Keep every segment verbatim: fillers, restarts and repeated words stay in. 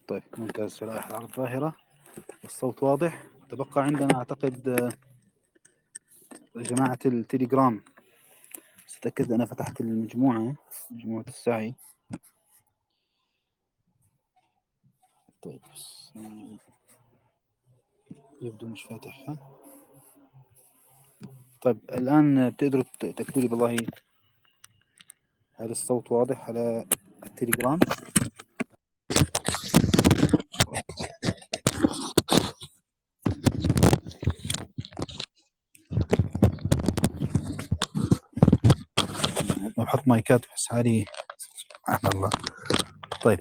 طيب ممتاز. شرائح العرض ظاهرة والصوت واضح. تبقى عندنا أعتقد آه، جماعة التليجرام. ستأكد أنا فتحت المجموعة مجموعة السعي. طيب بس، آه، يبدو مش فاتحها. طيب الآن بتقدروا تأكدوا لي بالله هل الصوت واضح على التليجرام؟ بحط مايكات بحس حالي سبحان الله. طيب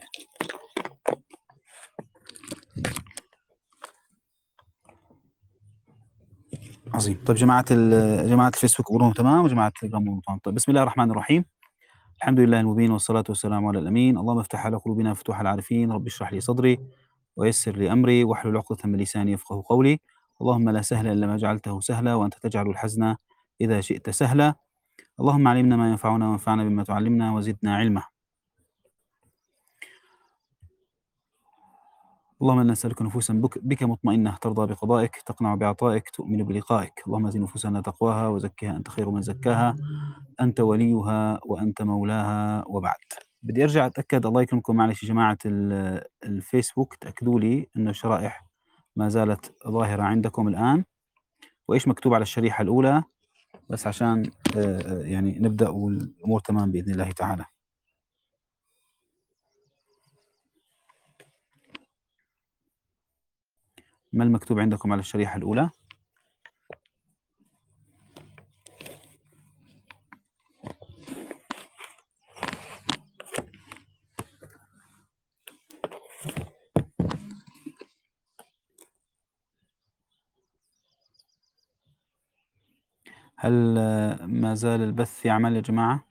عظيم. طيب جماعة جماعة الفيسبوك أمورهم تمام وجماعة التليجرام أمورهم تمام. طيب بسم الله الرحمن الرحيم. الحمد لله المبين والصلاة والسلام على الأمين. اللهم افتح على قلوبنا فتوح العارفين. رب اشرح لي صدري ويسر لي أمري واحلل عقدة من لساني يفقه قولي. اللهم لا سهل إلا ما جعلته سهلا وأنت تجعل الحزن إذا شئت سهلا. اللهم علمنا ما ينفعنا وانفعنا بما تعلمنا وزدنا علما. اللهم إنا نسألك نفوسا بك, بك مطمئنة ترضى بقضائك تقنع بعطائك تؤمن بلقائك. اللهم ازي نفوسنا تقواها وزكها أنت خير من زكاها أنت وليها وأنت مولاها. وبعد بدي أرجع أتأكد، الله يكرمكم معلش يا جماعة الفيسبوك، تأكدوا لي أنه الشرائح ما زالت ظاهرة عندكم الآن وإيش مكتوب على الشريحة الأولى، بس عشان يعني نبدأ والأمور تمام بإذن الله تعالى. ما المكتوب عندكم على الشريحة الأولى؟ هل ما زال البث يعمل يا جماعة؟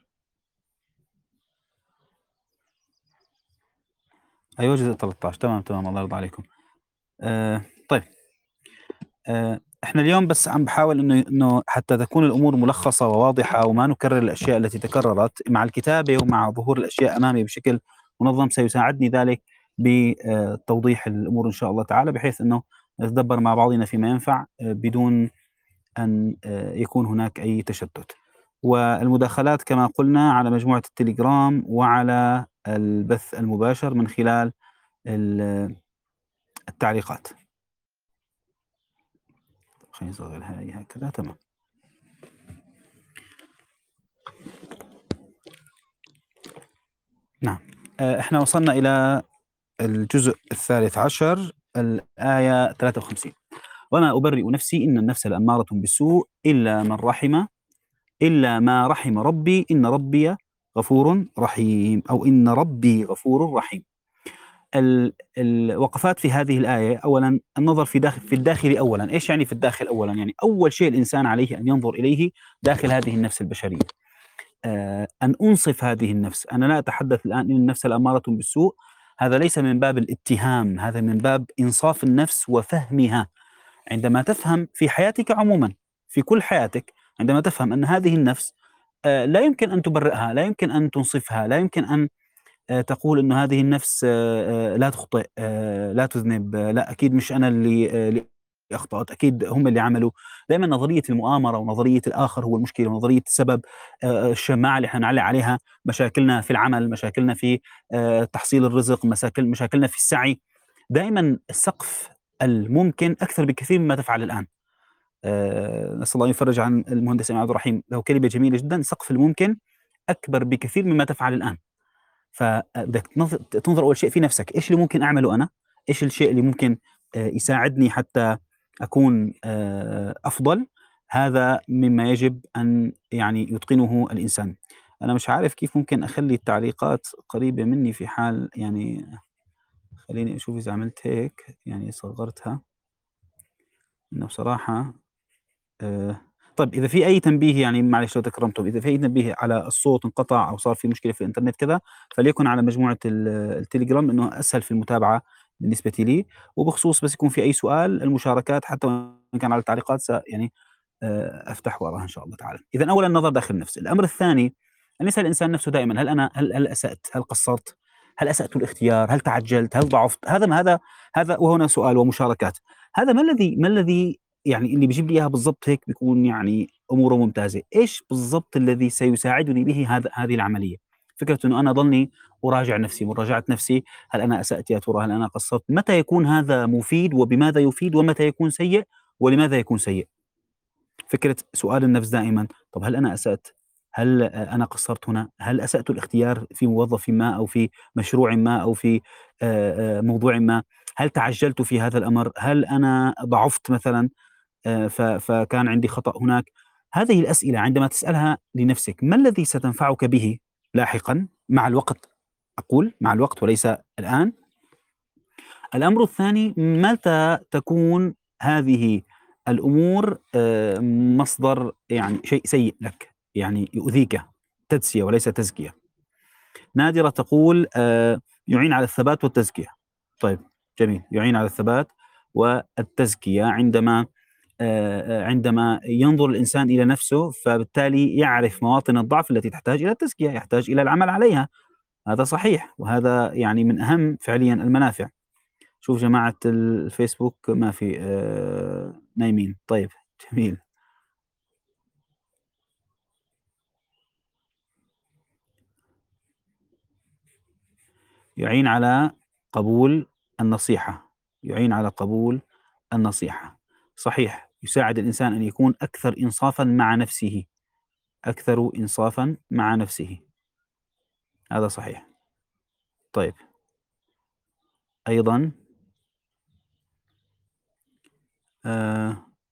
أيوة جزء ثلاثة عشر. تمام تمام الله يرضى عليكم. آه طيب آه احنا اليوم بس عم بحاول انه انه حتى تكون الامور ملخصه وواضحه وما نكرر الاشياء التي تكررت مع الكتابه ومع ظهور الاشياء امامي بشكل منظم. سيساعدني ذلك بتوضيح الامور ان شاء الله تعالى، بحيث انه نتدبر مع بعضنا فيما ينفع بدون ان يكون هناك اي تشتت. والمداخلات كما قلنا على مجموعه التليجرام وعلى البث المباشر من خلال التعليقات. خلينا نصغر هاي هكذا. تمام. نعم احنا وصلنا إلى الجزء الثالث عشر الآية ثلاثة وخمسين. وما أبرئ نفسي إن النفس لأمارة بالسوء إلا من رحم إلا ما رحم ربي إن ربي غفور رحيم، أو إن ربي غفور رحيم. الوقفات في هذه الآية، أولا النظر في داخل في الداخل أولا. إيش يعني في الداخل أولا؟ يعني أول شيء الإنسان عليه أن ينظر إليه داخل هذه النفس البشرية. آه أن أنصف هذه النفس. أنا لا أتحدث الآن إن النفس الأمارة بالسوء، هذا ليس من باب الاتهام، هذا من باب إنصاف النفس وفهمها. عندما تفهم في حياتك عموما، في كل حياتك، عندما تفهم أن هذه النفس آه لا يمكن أن تبرئها، لا يمكن أن تنصفها، لا يمكن أن تقول أنه هذه النفس لا تخطئ، لا تذنب، لا أكيد مش أنا اللي, اللي أخطأت، أكيد هم اللي عملوا. دائما نظرية المؤامرة ونظرية الآخر هو المشكلة، ونظرية السبب الشماعة اللي احنا نعلق عليها مشاكلنا في العمل، مشاكلنا في تحصيل الرزق، مشاكل مشاكلنا في السعي. دائما السقف الممكن أكثر بكثير مما تفعل الآن. نسأل الله يفرج عن المهندس عبد الرحيم، له كلمة جميلة جدا: سقف الممكن أكبر بكثير مما تفعل الآن. فبدك تنظر أول شيء في نفسك، إيش اللي ممكن أعمله أنا، إيش الشيء اللي ممكن يساعدني حتى أكون أفضل. هذا مما يجب أن يعني يتقنه الإنسان. أنا مش عارف كيف ممكن أخلي التعليقات قريبة مني في حال يعني، خليني أشوف إذا عملت هيك يعني صغرتها، إنه بصراحة أه طيب إذا في أي تنبيه يعني معلش لو تكرمتم، إذا في أي تنبيه على الصوت انقطع أو صار في مشكلة في الإنترنت كذا، فليكن على مجموعة التليجرام، إنه أسهل في المتابعة بالنسبة لي. وبخصوص بس يكون في أي سؤال، المشاركات حتى وإن كان على التعليقات يعني أفتح وراها إن شاء الله تعالى. إذا أولا النظر داخل النفس. الأمر الثاني أن يسأل الإنسان نفسه دائما: هل أنا هل هل أسأت؟ هل قصرت؟ هل أسأت الاختيار؟ هل تعجلت؟ هل ضعفت؟ هذا ما هذا هذا وهنا سؤال ومشاركات. هذا ما الذي ما الذي يعني اللي بيجيب لي إياها بالضبط هيك بيكون يعني أموره ممتازة. إيش بالضبط الذي سيساعدني به هذا هذه العملية؟ فكرة إنه أنا ضلني أراجع نفسي، مراجعة نفسي، هل أنا أسأت يا ترى؟ هل أنا قصرت؟ متى يكون هذا مفيد وبماذا يفيد؟ ومتى يكون سيء ولماذا يكون سيء؟ فكرة سؤال النفس دائمًا، طب هل أنا أسأت؟ هل أ أنا قصرت هنا؟ هل أسأت الاختيار في موظف ما أو في مشروع ما أو في آآ، آآ، موضوع ما؟ هل تعجلت في هذا الأمر؟ هل أنا ضعفت مثلًا آآ، ف فكان عندي خطأ هناك؟ هذه الأسئلة عندما تسألها لنفسك، ما الذي ستنفعك به لاحقًا مع الوقت؟ أقول مع الوقت وليس الآن. الأمر الثاني، متى تكون هذه الأمور آآ مصدر يعني شيء سيء لك، يعني يؤذيك، تدسية وليس تزكية. نادرة تقول آآ يعين على الثبات والتزكية. طيب جميل، يعين على الثبات والتزكية عندما آآ عندما ينظر الإنسان إلى نفسه، فبالتالي يعرف مواطن الضعف التي تحتاج إلى التزكية، يحتاج إلى العمل عليها. هذا صحيح، وهذا يعني من أهم فعليًا المنافع. شوف جماعة الفيسبوك ما في آآ نايمين، طيب جميل. يعين على قبول النصيحة، يعين على قبول النصيحة، صحيح، يساعد الإنسان أن يكون أكثر إنصافًا مع نفسه، أكثر إنصافًا مع نفسه، هذا صحيح. طيب، أيضًا آآ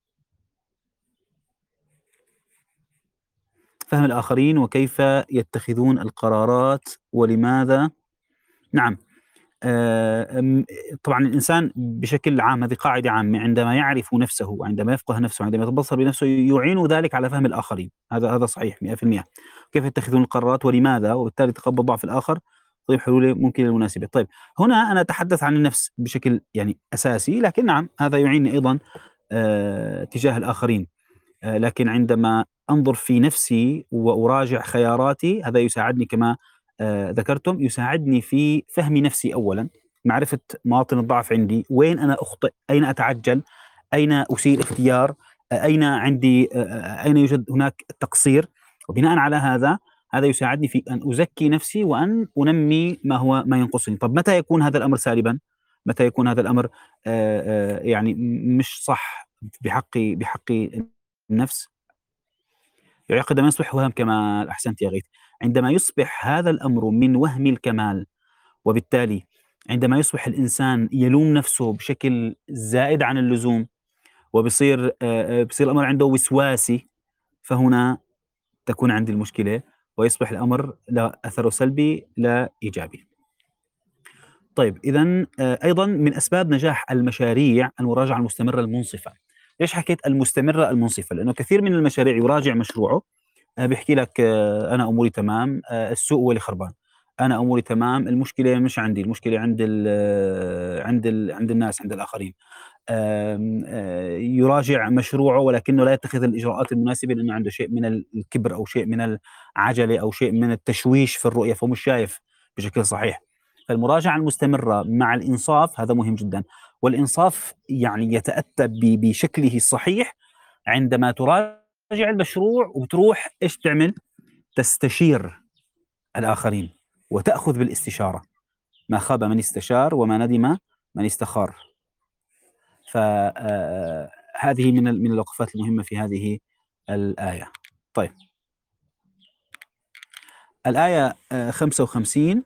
فهم الآخرين وكيف يتخذون القرارات ولماذا. نعم. آآ آمم طبعًا الإنسان بشكل عام، هذه قاعدة عامة، عندما يعرف نفسه وعندما يفقه نفسه وعندما يتبصر بنفسه يعينه ذلك على فهم الآخرين، هذا هذا صحيح مئة في المئة. كيف يتخذون القرارات ولماذا، وبالتالي تقبل ضعف الآخر، طيب حلول ممكنة المناسبة. طيب هنا أنا أتحدث عن النفس بشكل يعني أساسي، لكن نعم هذا يعينني أيضًا آآ تجاه الآخرين. آآ لكن عندما أنظر في نفسي وأراجع خياراتي، هذا يساعدني كما آآ ذكرتم، يساعدني في فهم نفسي أولًا، معرفة مواطن الضعف عندي، وين أنا أخطئ، أين أتعجل، أين أسيء الاختيار، أ أين عندي أ أين يوجد هناك تقصير، وبناءً على هذا، هذا يساعدني في أن أزكي نفسي وأن أنمي ما هو ما ينقصني. طب متى يكون هذا الأمر سالبًا؟ متى يكون هذا الأمر آآ آآ يعني م مش صح بحق بحق النفس؟ يعقد ما يصبح وهم كمال، أحسنت يا غيث. عندما يصبح هذا الأمر من وهم الكمال، وبالتالي عندما يصبح الإنسان يلوم نفسه بشكل زائد عن اللزوم، وبصير آآ، بصير الأمر عنده وسواسي، فهنا تكون عندي المشكلة، ويصبح الأمر له أثره سلبي لا إيجابي. طيب إذًا آآ، أيضًا من أسباب نجاح المشاريع المراجعة المستمرة المنصفة. ليش حكيت المستمرة المنصفة؟ لأنه كثير من المشاريع يراجع مشروعه، آآ بيحكي لك آه، أنا أموري تمام، آآ السوق هو اللي خربان، أنا أموري تمام، المشكلة مش عندي، المشكلة عند ال آه، عند ال عند الناس، عند الآخرين. آمم آآ يراجع مشروعه ولكنه لا يتخذ الإجراءات المناسبة لأنه عنده شيء من ال الكبر أو شيء من العجلة أو شيء من التشويش في الرؤية، فهو مش شايف بشكل صحيح. فالمراجعة المستمرة مع الإنصاف هذا مهم جدًا، والإنصاف يعني يتأتى ب بشكله الصحيح عندما تراجع المشروع وتروح إيش تعمل؟ تستشير الآخرين وتأخذ بالاستشارة، ما خاب من استشار وما ندم من استخار. ف آآ هذه من ال من الوقفات المهمة في هذه الآية. طيب، الآية آآ خمسة وخمسين،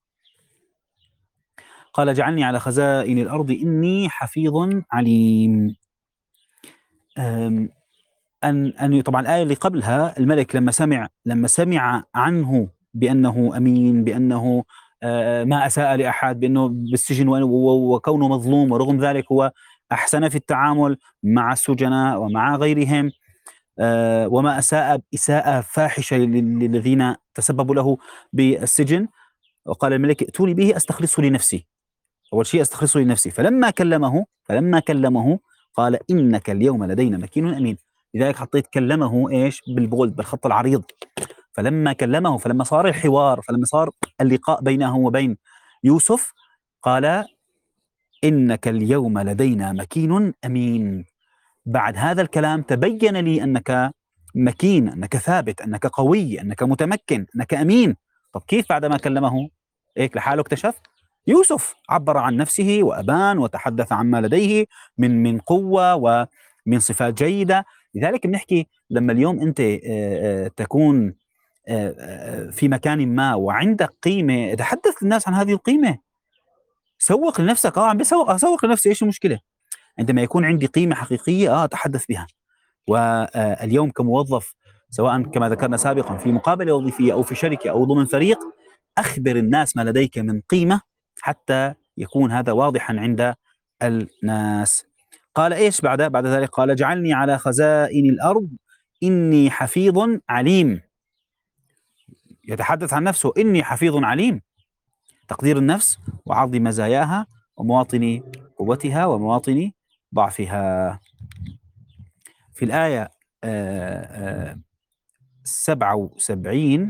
قال: اجعلني على خزائن الأرض إني حفيظ عليم. آمم أن أن طبعًا الآية اللي قبلها الملك لمّا سمع لمّا سمع عنه بأنه أمين، بأنه آآ ما أساء لأحد، بأنه بالسجن و و وكونه مظلوم، ورغم ذلك هو أحسن في التعامل مع السجناء ومع غيرهم، آآ وما أساء إساءة فاحشة لل للذين تسببوا له بالسجن. وقال الملك: ائتوني به أستخلصه لنفسي. أول شيء أستخلصه لنفسي. فلما كلمه فلما كلمه قال: إنك اليوم لدينا مكين أمين. لذلك حطيت كلمه إيش بالبولد بالخط العريض. فلما كلمه، فلما صار الحوار، فلما صار اللقاء بينه وبين يوسف قال إنك اليوم لدينا مكين أمين. بعد هذا الكلام تبين لي أنك مكين، أنك ثابت، أنك قوي، أنك متمكن، أنك أمين. طب كيف بعدما كلمه هيك لحاله اكتشف؟ يوسف عبر عن نفسه وأبان وتحدث عما لديه من من قوة ومن صفات جيدة. لذلك بنحكي لما اليوم أنت آه، آه، تكون آه، آه، في مكان ما وعندك قيمة، تحدث للناس عن هذه القيمة. سوق لنفسك. اه عم بسوق اسوق لنفسي، ايش المشكلة؟ عندما يكون عندي قيمة حقيقية اه اتحدث بها. واليوم كموظف، سواء كما ذكرنا سابقا في مقابلة وظيفية أو في شركة أو ضمن فريق، أخبر الناس ما لديك من قيمة حتى يكون هذا واضحا عند الناس. قال إيش بعد بعد ذلك؟ قال اجعلني على خزائن الأرض إني حفيظ عليم. يتحدث عن نفسه، إني حفيظ عليم، تقدير النفس وعرض مزاياها ومواطن قوتها ومواطن ضعفها. في الآية آه، آه، سبعة وسبعين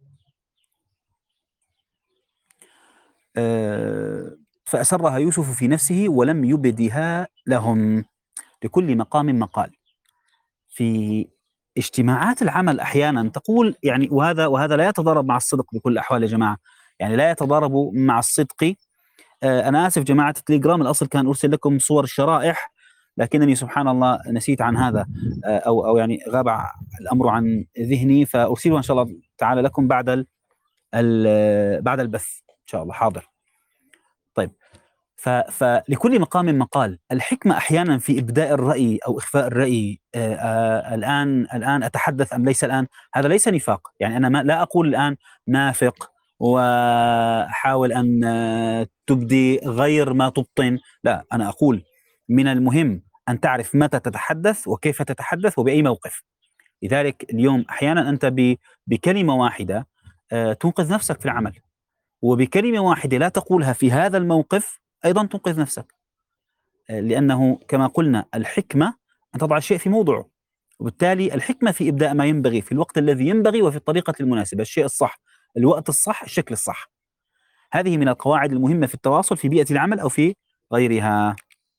آه، فأسرها يوسف في نفسه ولم يبدها لهم. لكل مقام مقال. في اجتماعات العمل أحيانا تقول يعني، وهذا وهذا لا يتضارب مع الصدق بكل الأحوال يا جماعة، يعني لا يتضارب مع الصدق. آه، أنا آسف جماعة التليجرام، الأصل كان أرسل لكم صور الشرائح، لكنني سبحان الله نسيت عن هذا، آه، أو أو يعني غاب الأمر عن ذهني، فأرسله إن شاء الله تعالى لكم بعد ال ال بعد البث إن شاء الله. حاضر. طيب. ف- فلكل مقام مقال. الحكمة أحيانا في إبداء الرأي أو إخفاء الرأي. آه، آه، الآن الآن أتحدث أم ليس الآن؟ هذا ليس نفاق، يعني أنا ما لا أقول الآن نافق وأحاول أن آه، تبدي غير ما تبطن. لا، أنا أقول من المهم أن تعرف متى تتحدث وكيف تتحدث وبأي موقف. لذلك اليوم أحيانا أنت ب- بكلمة واحدة آه، تنقذ نفسك في العمل، وبكلمة واحدة لا تقولها في هذا الموقف أيضا تنقذ نفسك. آه، لأنه كما قلنا الحكمة أن تضع الشيء في موضعه، وبالتالي الحكمة في إبداء ما ينبغي في الوقت الذي ينبغي وفي الطريقة المناسبة، الشيء الصح، الوقت الصح، الشكل الصح. هذه من القواعد المهمة في التواصل في بيئة العمل أو في غيرها.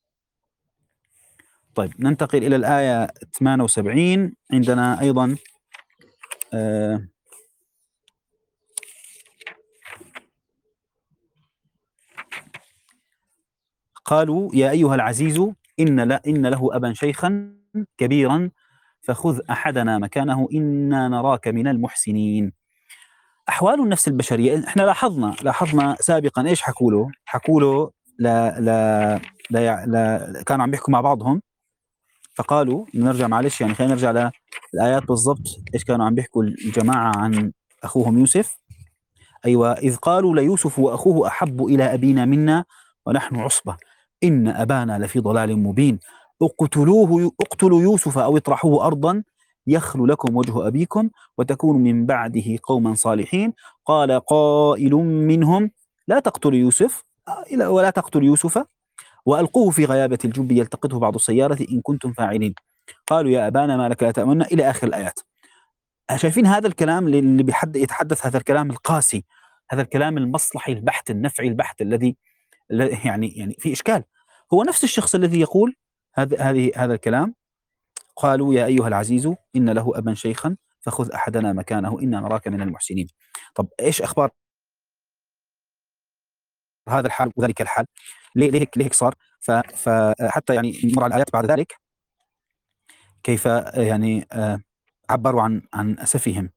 طيب ننتقل إلى الآية ثمانية وسبعين. عندنا أيضا آه قالوا يا أيها العزيز إن, لا إن له أبا شيخا كبيرا فخذ أحدنا مكانه إنا نراك من المحسنين. أحوال النفس البشرية، إحنا لاحظنا لاحظنا سابقا إيش حكوا له؟ حكوا له لا لا لا, لا كانوا عم بيحكوا مع بعضهم، فقالوا نرجع معلش يعني خلينا نرجع للآيات بالضبط إيش كانوا عم بيحكوا الجماعة عن أخوهم يوسف. أيوة، إذ قالوا ليوسف وأخوه أحب إلى أبينا منا ونحن عصبة إن أبانا لفي ضلال مبين اقتلوه اقتلوا يوسف أو اطرحوه أرضا يخل لكم وجه أبيكم وتكونوا من بعده قوما صالحين. قال قائل منهم لا تقتلوا يوسف ولا تقتلوا يوسف وألقوه في غيابة الجب يلتقطه بعض السيارة إن كنتم فاعلين. قالوا يا أبانا ما لك لا تأمنا إلى آخر الآيات. شايفين هذا الكلام اللي بيحد يتحدث، هذا الكلام القاسي، هذا الكلام المصلحي البحت النفعي البحت الذي يعني يعني في إشكال. هو نفس الشخص الذي يقول هذا هذه هذا الكلام. قالوا يا أيها العزيز إن له أبا شيخا فخذ أحدنا مكانه إنا نراك من المحسنين. طب إيش أخبار هذا الحال وذلك الحال؟ ليه ليه هيك ليه هيك صار؟ فحتى يعني نمر على الآيات بعد ذلك كيف يعني آه، عبروا عن عن أسفهم.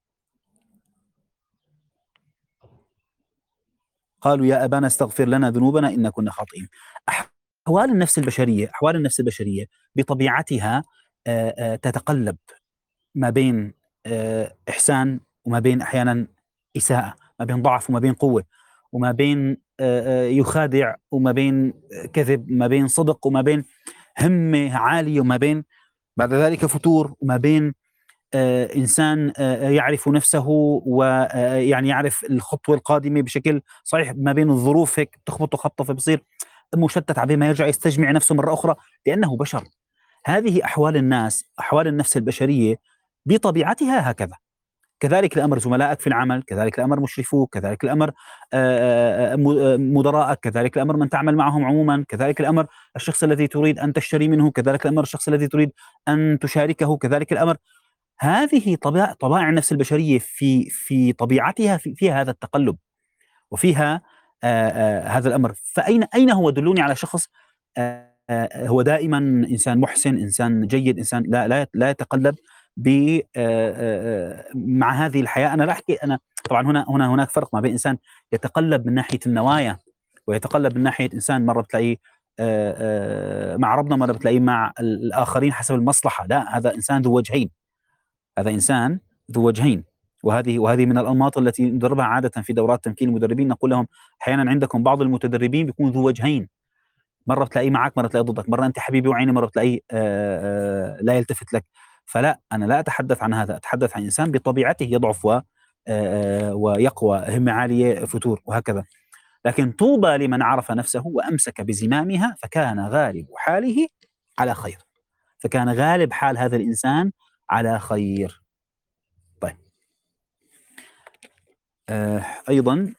قالوا يا أبانا استغفر لنا ذنوبنا إنا كنا خاطئين. أحوال النفس البشرية أحوال النفس البشرية بطبيعتها آه، آه، تتقلب ما بين آه، إحسان وما بين أحيانا إساءة، ما بين ضعف وما بين قوة، وما بين آه، آه، يخادع وما بين كذب، ما بين صدق وما بين همة عالية، وما بين بعد ذلك فتور، وما بين آه، إنسان آه، يعرف نفسه ويعني يعرف الخطوة القادمة بشكل صحيح، ما بين الظروف هيك تخبطه خبطة فبصير مشتت عليه ما يرجع يستجمع نفسه مرة أخرى لأنه بشر. هذه أحوال الناس، أحوال النفس البشرية بطبيعتها هكذا. كذلك الأمر زملائك في العمل، كذلك الأمر مشرفوك، كذلك الأمر آآ م مدراءك، كذلك الأمر من تعمل معهم عمومًا، كذلك الأمر الشخص الذي تريد أن تشتري منه، كذلك الأمر الشخص الذي تريد أن تشاركه، كذلك الأمر. هذه طباع طبائع النفس البشرية في في طبيعتها في فيها هذا التقلُّب، وفيها آآ آآ هذا الأمر. فأين أين هو؟ دلّوني على شخص آآ هو دائمًا إنسان مُحسِن، إنسان جيد، إنسان لا لا يت لا يتقلّب ب آآ آآ مع هذه الحياة. أنا لا أحكي أنا طبعًا هنا هنا هناك فرق ما بين إنسان يتقلّب من ناحية النوايا، ويتقلّب من ناحية إنسان مرّة بتلاقيه آآ آآ مع ربنا، مرّة بتلاقيه مع ال الآخرين حسب المصلحة. لأ، هذا إنسان ذو وجهين. هذا إنسان ذو وجهين. وهذه وهذه من الأنماط التي ندربها عادةً في دورات تمكين المدربين. نقول لهم أحيانًا عندكم بعض المتدربين بيكون ذو وجهين، مرة بتلاقيه معك، مرة تلاقيه ضدك، مرة أنت حبيبي وعيني، مرة بتلاقيه آآ لا يلتفت لك. فلأ، أنا لا أتحدث عن هذا، أتحدث عن إنسان بطبيعته يضعف و آآ ويقوى، همة عالية، فتور، وهكذا. لكن طوبى لمن عرف نفسه وأمسك بزمامها فكان غالب حاله على خير. فكان غالب حال هذا الإنسان على خير. طيب. آآ أيضًا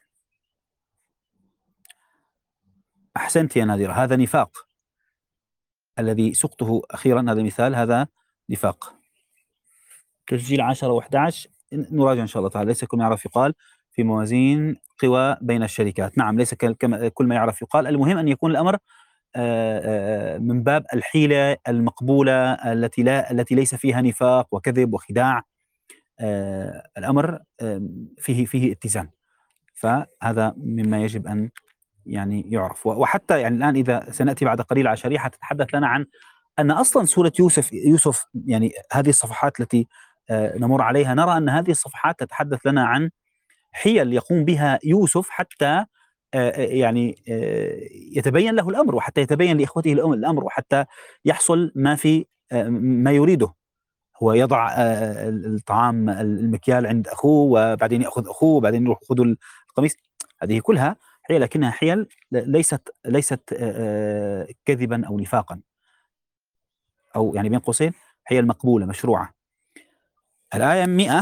أحسنتِ يا نادرة، هذا نفاق. الذي سُقته أخيرًا هذا مثال، هذا نفاق. تسجيل عشرة وأحد عشر ن نراجع إن شاء الله تعالى. ليس كل ما يعرف يُقال في موازين قوى بين الشركات. نعم، ليس ك كما كل ما يعرف يُقال. المهم أن يكون الأمر آآ آآ من باب الحيلة المقبولة التي لا التي ليس فيها نفاق وكذب وخداع. آآ الأمر آمم فيه فيه اتزان. فهذا مما يجب أن يعني يُعرف. و وحتى يعني الآن إذا سنأتي بعد قليل على شريحة تتحدث لنا عن أن أصلًا سورة يوسف يوسف يعني هذه الصفحات التي آآ نمُر عليها، نرى أن هذه الصفحات تتحدث لنا عن حِيَل يقوم بها يوسف حتى آآ يعني آآ يتبين له الأمر، وحتى يتبين لإخوته الأم الأمر، وحتى يحصل ما في آآ ما يريده. هو يضع آآ ال الطعام المكيال عند أخوه، وبعدين يأخذ أخوه، وبعدين يروح خذوا القميص. هذه كلها حِيَل، لكنها حِيَل ل ليست ليست آآ كذبًا أو نفاقًا، أو يعني بين قوسين حِيَل مقبولة مشروعة. الآية مئة.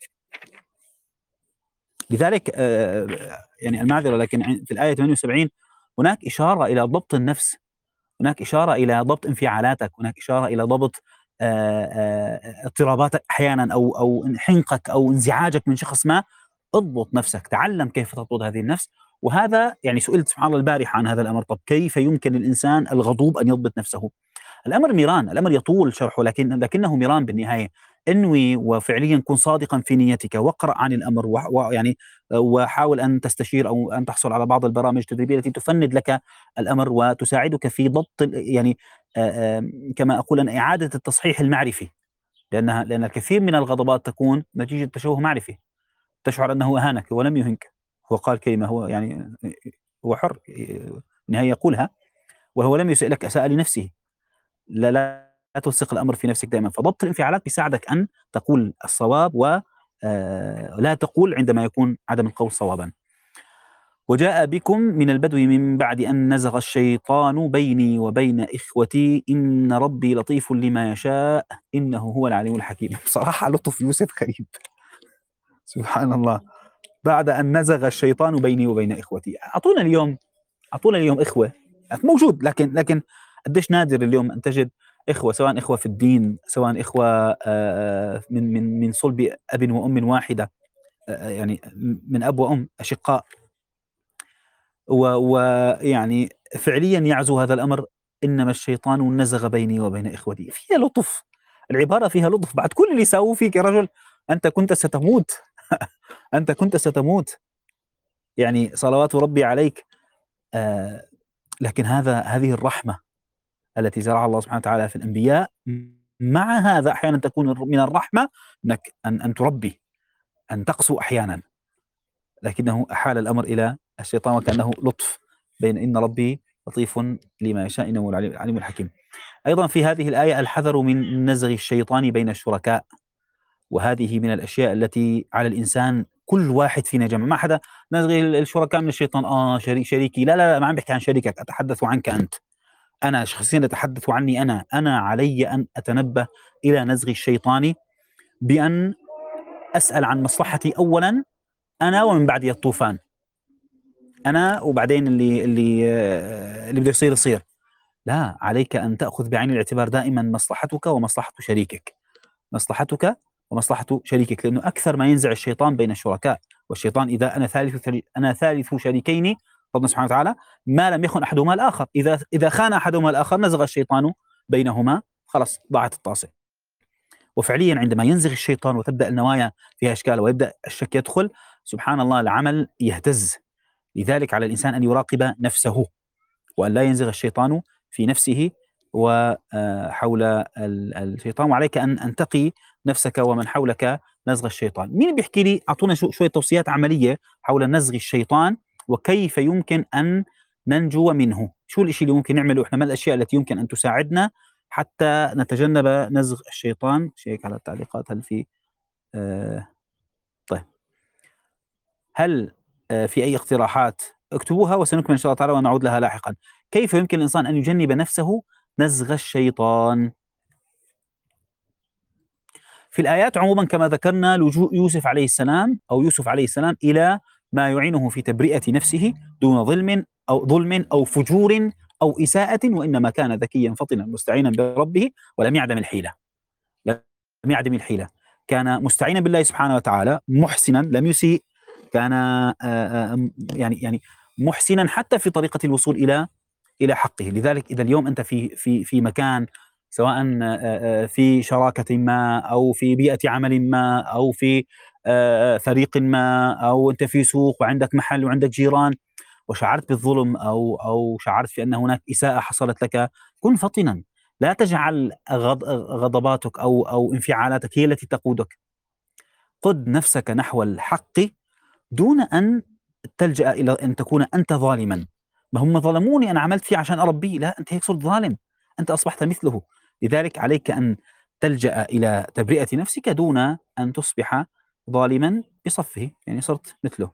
لذلك آآ يعني المعذرة، لكن عن في الآية ثمانية وسبعين هناك إشارة إلى ضبط النفس، هناك إشارة إلى ضبط انفعالاتك، هناك إشارة إلى ضبط آآ آآ اضطراباتك أحيانًا، أو أو إن حِنقك أو انزعاجك من شخص ما. اضبط نفسك، تعلم كيف تضبط هذه النفس. وهذا يعني سُئلت سبحان الله البارحة عن هذا الأمر. طَب كيف يمكن للإنسان الغضوب أن يضبط نفسه؟ الأمر ميران، الأمر يطول شرحه، لكن لكنه ميران بالنهاية. انوي وفعليًا كن صادقًا في نيتك، واقرأ عن الأمر، وح ويعني وحاول أن تستشير أو أن تحصل على بعض البرامج التدريبية التي تفند لك الأمر وتساعدك في ضبط ال يعني آآ آمم كما أقول أنا إعادة التصحيح المعرفي. لأنها لأن الكثير من الغضبات تكون نتيجة تشوه معرفي. تشعر أنه أهانك ولم يهنك. هو قال كلمة، هو يعني هو حر النهاية يقولها، وهو لم يسئ لك، أساء لنفسه. لا لا تلصق الأمر في نفسك دائمًا. فضبط الانفعالات بيساعدك أن تقول الصواب، و آآ لا تقول عندما يكون عدم القول صوابًا. وجاء بكم من البدو من بعد أن نزغ الشيطان بيني وبين إخوتي إن ربي لطيف لما يشاء إنه هو العليم الحكيم. بصراحة لطف يوسف غريب. سبحان الله. بعد أن نزغ الشيطان بيني وبين إخوتي. أعطونا اليوم أعطونا اليوم إخوة موجود، لكن لكن قديش نادر اليوم أن تجد إخوة، سواء إخوة في الدين، سواء إخوة آآ من من من صلب أب وأم واحدة، آآ يعني من أب وأم أشقاء، و ويعني فعليًا يعزو هذا الأمر. إنما الشيطان نزغ بيني وبين إخوتي. فيها لطف، العبارة فيها لطف. بعد كل اللي ساووه فيك يا رجل، أنت كنت ستموت. أنت كنت ستموت، يعني صلوات ربي عليك. آآ لكن هذا هذه الرحمة التي زرعها الله سبحانه وتعالى في الأنبياء. مع هذا أحيانًا تكون الر من الرحمة إنك أن أن تربي، أن تقسو أحيانًا، لكنه أحال الأمر إلى الشيطان وكأنه لطف. بين إن ربي لطيف لما يشاء إنه هو العليم العليم الحكيم. أيضًا في هذه الآية الحذر من نزغ الشيطان بين الشركاء. وهذه من الأشياء التي على الإنسان، كل واحد فينا جمع ما حدا نزغ الشركاء من الشيطان. آه شري شريكي، لا لا لا، ما عم باحكي عن شريكك، أتحدث عنك أنت. أنا شخصيًا أتحدث عني أنا. أنا علي أن أتنبه إلى نزغ الشيطان بأن أسأل عن مصلحتي أولا أنا، ومن بعدي الطوفان، أنا وبعدين اللي اللي آه، اللي بده يصير يصير. لا، عليك أن تأخذ بعين الاعتبار دائما مصلحتك ومصلحة شريكك، مصلحتك ومصلحة شريكك، لأنه أكثر ما ينزع الشيطان بين الشركاء. والشيطان إذا أنا ثالث أنا ثالث شريكين، ربنا سبحانه وتعالى، ما لم يخن أحدهما الآخر. إذا إذا خان أحدهما الآخر نزغ الشيطان بينهما، خلاص ضاعت الطاسة. وفعليا عندما ينزغ الشيطان وتبدأ النوايا فيها إشكال ويبدأ الشك يدخل، سبحان الله العمل يهتز. لذلك على الإنسان أن يراقب نفسه، وأن لا ينزغ الشيطان في نفسه وحول الشيطان. وعليك أن أن تقي نفسك ومن حولك نزغ الشيطان. مين بيحكي لي؟ أعطونا شو شوية توصيات عملية حول نزغ الشيطان وكيف يمكن أن ننجو منه. شو الإشي اللي ممكن نعمله إحنا؟ ما الأشياء التي يمكن أن تساعدنا حتى نتجنب نزغ الشيطان؟ شيك على التعليقات هل في آه طيب، هل آه في أي اقتراحات؟ اكتبوها وسنكمل إن شاء الله تعالى ونعود لها لاحقا. كيف يمكن الإنسان أن يجنب نفسه نزغ الشيطان؟ في الآيات عموما كما ذكرنا لجوء يوسف عليه السلام أو يوسف عليه السلام إلى ما يعينه في تبرئة نفسه دون ظلم أو ظلم أو فجور أو إساءة، وإنما كان ذكيا فطنا مستعينا بربه ولم يعدم الحيلة. لم يعدم الحيلة، كان مستعينا بالله سبحانه وتعالى، محسنا لم يسيء، كان آآ آآ يعني يعني محسنا حتى في طريقة الوصول إلى إلى حقه. لذلك إذا اليوم أنت في في في مكان، سواء في شراكة ما أو في بيئة عمل ما أو في فريق ما، أو أنت في سوق وعندك محل وعندك جيران، وشعرت بالظلم أو أو شعرت في أن هناك إساءة حصلت لك، كن فطنا. لا تجعل غضباتك أو أو انفعالاتك هي التي تقودك. قد نفسك نحو الحق دون أن تلجأ إلى أن تكون أنت ظالما. ما هم ظلموني، أنا عملت فيه عشان أربيه. لا، أنت هيك صرت ظالم، أنت أصبحت مثله. لذلك عليك أن تلجأ إلى تبرئة نفسك دون أن تصبح ظالما بصفه، يعني صرت مثله.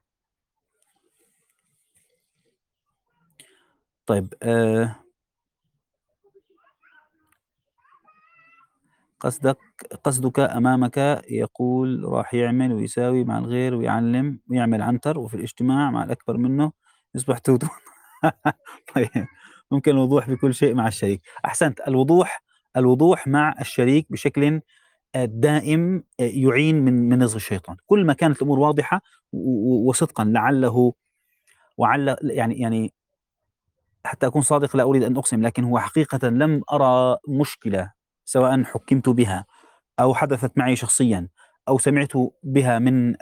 طيب، آه قصدك قصدك أمامك يقول راح يعمل ويساوي مع الغير ويعلم ويعمل عنتر، وفي الاجتماع مع الأكبر منه يصبح توتو. طيب، ممكن الوضوح بكل شيء مع الشريك. أحسنت، الوضوح الوضوح مع الشريك بشكل دائم يعين من من نزغ الشيطان. كل ما كانت الأمور واضحة وصدقا، لعله وعل يعني يعني حتى أكون صادق لا أريد أن أقسم، لكن هو حقيقة لم أرى مشكلة سواء حكمت بها أو حدثت معي شخصيا أو سمعت بها من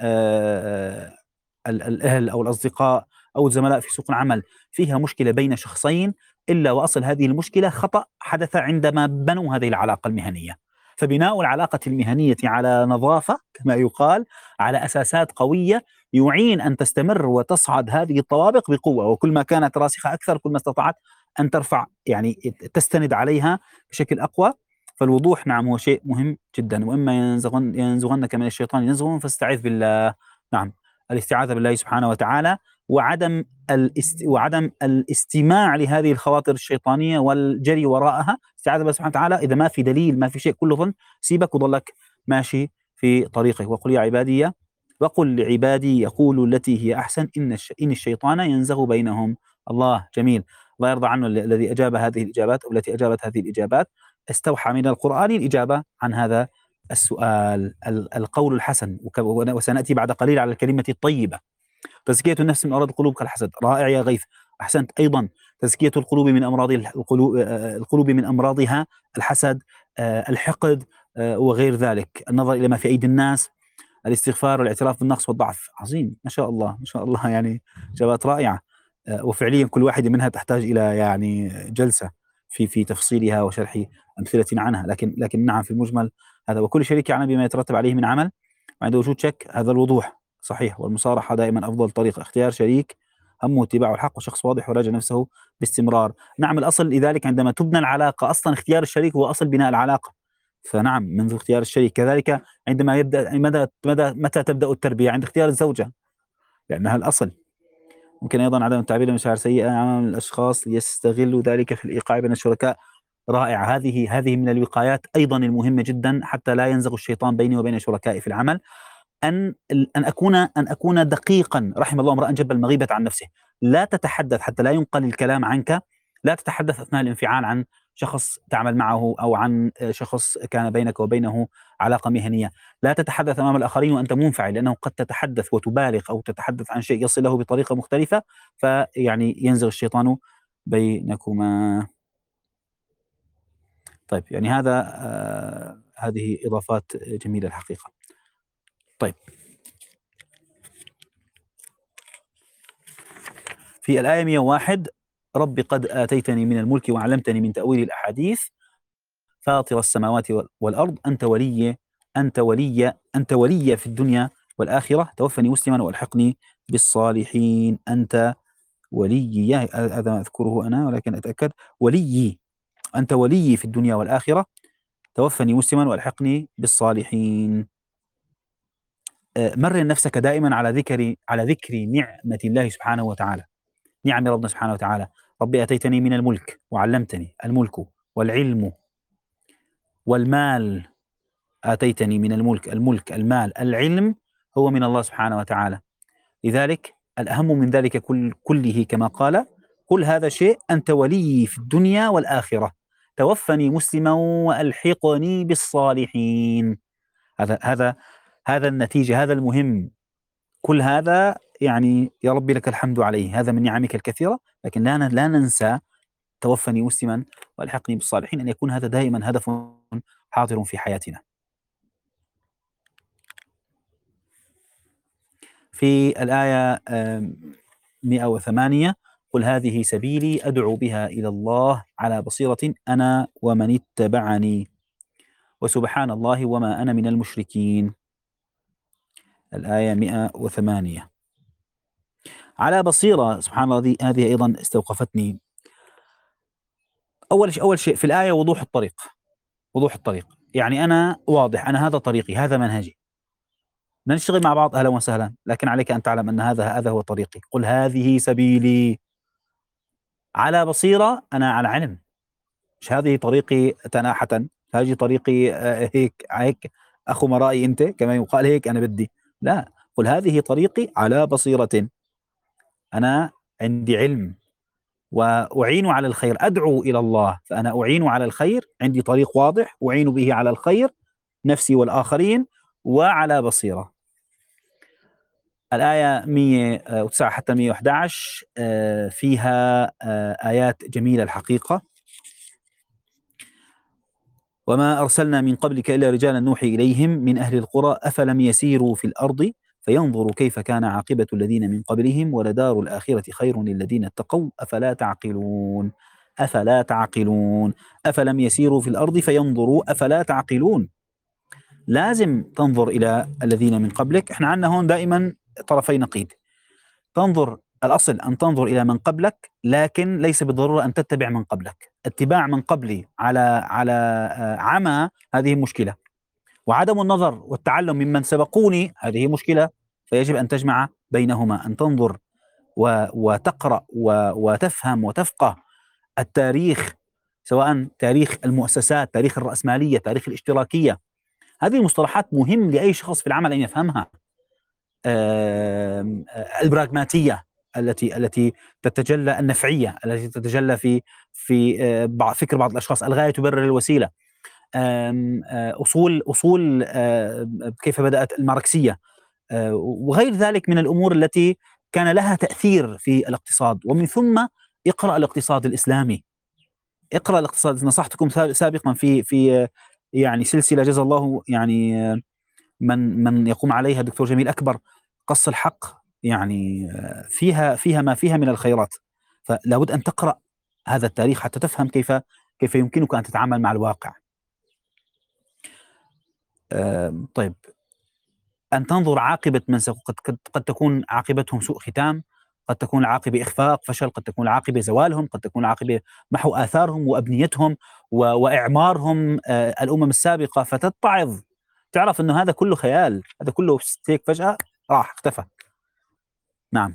آه الأهل أو الأصدقاء أو الزملاء في سوق العمل، فيها مشكلة بين شخصين، إلا وأصل هذه المشكلة خطأ حدث عندما بنوا هذه العلاقة المهنية. فبناء العلاقة المهنية على نظافة كما يقال، على أساسات قوية، يعين أن تستمر وتصعد هذه الطوابق بقوة. وكل ما كانت راسخة أكثر كل ما استطعت أن ترفع، يعني تستند عليها بشكل أقوى. فالوضوح نعم هو شيء مهم جدا. وإما ينزغن ينزغنك من الشيطان نزغ فاستعذ بالله. نعم، الاستعاذة بالله سبحانه وتعالى، وعدم الاست... وعدم الاستماع لهذه الخواطر الشيطانية والجري وراءها. استعاذة بالله سبحانه وتعالى، إذا ما في دليل، ما في شيء، كله ظن، سيبك وضلك ماشي في طريقك. وقل يا عبادي وقل لعبادي يقولوا التي هي أحسن إن الش... إن الشيطان ينزغ بينهم. الله جميل، الله يرضى عنه الذي أجاب هذه الإجابات أو التي أجابت هذه الإجابات. استوحى من القرآن الإجابة عن هذا السؤال. القول الحسن، وسنأتي بعد قليل على الكلمة الطيبة. تزكية النفس من أمراض القلوب كالحسد. رائع يا غيث، أحسنت. أيضا تزكية القلوب من أمراض القلوب القلوب من أمراضها الحسد، الحقد وغير ذلك. النظر إلى ما في أيدي الناس، الاستغفار والاعتراف بالنقص والضعف. عظيم، ما شاء الله ما شاء الله، يعني إجابات رائعة. وفعليا كل واحدة منها تحتاج إلى يعني جلسة في في تفصيلها وشرح أمثلة عنها، لكن لكن نعم في المجمل هذا. وكل شريك يعمل بما يترتب عليه من عمل وعند وجود شك. هذا الوضوح صحيح، والمصارحة دائما أفضل طريقة. اختيار شريك همه اتباع الحق وشخص واضح وراجع نفسه باستمرار. نعم، الأصل لذلك عندما تبنى العلاقة أصلا اختيار الشريك هو أصل بناء العلاقة. فنعم، منذ اختيار الشريك. كذلك عندما يبدأ مدى مدى متى تبدأ التربية؟ عند اختيار الزوجة، لأنها الأصل. ممكن أيضا عدم التعبير بمشاعر سيئة أمام الأشخاص يستغلوا ذلك في الإيقاع بين الشركاء. رائع، هذه هذه من الوقايات أيضا المهمة جدا حتى لا ينزغ الشيطان بيني وبين شركائي في العمل. أن أن أكون أن أكون دقيقا. رحم الله امرأ جب المغيبة عن نفسه. لا تتحدث حتى لا ينقل الكلام عنك، لا تتحدث أثناء الانفعال عن شخص تعمل معه أو عن شخص كان بينك وبينه علاقة مهنية. لا تتحدث أمام الآخرين وأنت منفعل، لأنه قد تتحدث وتبالغ أو تتحدث عن شيء يصل له بطريقة مختلفة، فيعني ينزغ الشيطان بينكما. طيب، يعني هذا آه هذه إضافات جميلة الحقيقة. طيب، في الآية مئة وواحد: رب قد آتيتني من الملك وعلمتني من تأويل الأحاديث فاطر السماوات وال- والأرض أنت ولي أنت ولي أنت ولي في الدنيا والآخرة توفني مسلما وألحقني بالصالحين. أنت ولي، هذا ما أذكره أنا ولكن أتأكد. ولي، أنت ولي في الدنيا والآخرة توفني مسلما وألحقني بالصالحين. آه، مرن نفسك دائما على ذكر على ذكر نعمة الله سبحانه وتعالى، نعم ربنا سبحانه وتعالى. ربي أتيتني من الملك وعلمتني، الملك والعلم والمال. آتيتني من الملك، الملك، المال، العلم هو من الله سبحانه وتعالى. لذلك الأهم من ذلك كل كله كما قال: كل هذا شيء أنت ولي في الدنيا والآخرة توفني مسلما وألحقني بالصالحين. هذا هذا هذا النتيجة، هذا المهم. كل هذا يعني يا ربي لك الحمد عليه، هذا من نعمك الكثيرة، لكن لا لا ننسى توفني مسلما والحقني بالصالحين، أن يكون هذا دائما هدف حاضر في حياتنا. في الآية مئة وثمانية: قل هذه سبيلي أدعو بها إلى الله على بصيرة أنا ومن اتبعني وسبحان الله وما أنا من المشركين. الآية مئة وثمانية. على بصيرة، سبحان الله، هذه أيضا استوقفتني. أول شيء أول شيء في الآية وضوح الطريق، وضوح الطريق، يعني أنا واضح، أنا هذا طريقي، هذا منهجي. نشتغل مع بعض أهلا وسهلا، لكن عليك أن تعلم أن هذا هذا هو طريقي. قل هذه سبيلي على بصيرة، أنا على علم، مش هذه طريقي تناحة، هذه طريقي آه، هيك هيك أخو مرائي أنت كما يقال، هيك أنا بدي. لا، قل هذه طريقي على بصيرة، أنا عندي علم وأعين على الخير، أدعو إلى الله فأنا أعين على الخير، عندي طريق واضح أعين به على الخير نفسي والآخرين وعلى بصيرة. الآية مئة وتسعة حتى مئة وأحد عشر فيها آيات جميلة الحقيقة. وما أرسلنا من قبلك إلا رجالا نوحي إليهم من أهل القرى أفلم يسيروا في الأرض فينظروا كيف كان عاقبة الذين من قبلهم ولدار الآخرة خير للذين اتقوا أفلا تعقلون. أفلا تعقلون، أفلم يسيروا في الأرض فينظروا، أفلا تعقلون. لازم تنظر إلى الذين من قبلك. احنا عندنا هون دائما طرفي نقيض. تنظر، الأصل أن تنظر إلى من قبلك، لكن ليس بالضرورة أن تتبع من قبلك. اتباع من قبلي على على آه، عمى هذه مشكلة، وعدم النظر والتعلم ممن سبقوني هذه مشكلة. فيجب أن تجمع بينهما، أن تنظر و وتقرأ و وتفهم وتفقه التاريخ، سواء تاريخ المؤسسات، تاريخ الرأسمالية، تاريخ الاشتراكية. هذه مصطلحات مهم لأي شخص في العمل أن يفهمها. آم، آه، البراغماتية التي التي تتجلى، النفعية التي تتجلى في في آه، بعض فكر بعض الأشخاص، الغاية تبرر الوسيلة. آم، آه، أصول أصول آه، كيف بدأت الماركسية، آه، وغير ذلك من الأمور التي كان لها تأثير في الاقتصاد. ومن ثم اقرأ الاقتصاد الإسلامي، اقرأ الاقتصاد. نصحتكم سابقا في في آه، يعني سلسلة جزا الله يعني آه، من من يقوم عليها الدكتور جميل أكبر، قص الحق، يعني آه، فيها فيها ما فيها من الخيرات. فلا بد أن تقرأ هذا التاريخ حتى تفهم كيف كيف يمكنك أن تتعامل مع الواقع. آم، طيب، أن تنظر عاقبة من سبق، قد, قد, قد تكون عاقبتهم سوء ختام، قد تكون العاقبة إخفاق فشل، قد تكون العاقبة زوالهم، قد تكون العاقبة محو آثارهم وأبنيتهم و- وإعمارهم آه، الأمم السابقة، فتتعظ، تعرف أنه هذا كله خيال، هذا كله هيك فجأة راح اختفى. نعم.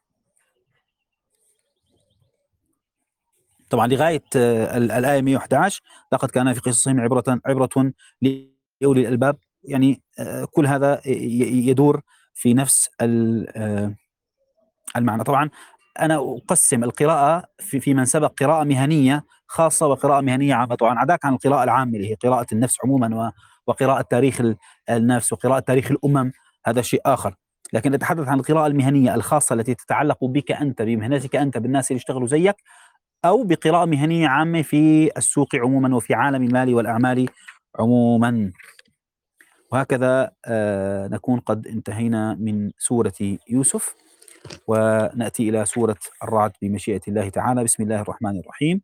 طبعا لغاية آه، ال- الآية مئة وأحد عشر: لقد كان في قصصهم عبرة عبرة لأولي الألباب. يعني آآ كل هذا ي يدور في نفس ال آآ المعنى. طبعًا أنا أقسّم القراءة في في من سبق قراءة مهنية خاصة وقراءة مهنية عامة، طبعًا عداك عن القراءة العامة اللي هي قراءة النفس عمومًا و وقراءة تاريخ ال النفس وقراءة تاريخ الأمم، هذا شيء آخر. لكن أتحدث عن القراءة المهنية الخاصة التي تتعلق بك أنت، بمهنتك أنت، بالناس اللي يشتغلوا زيك، أو بقراءة مهنية عامة في السوق عمومًا وفي عالم المال والأعمال عمومًا. وهكذا آآ نكون قد انتهينا من سورة يوسف، ونأتي إلى سورة الرعد بمشيئة الله تعالى. بسم الله الرحمن الرحيم.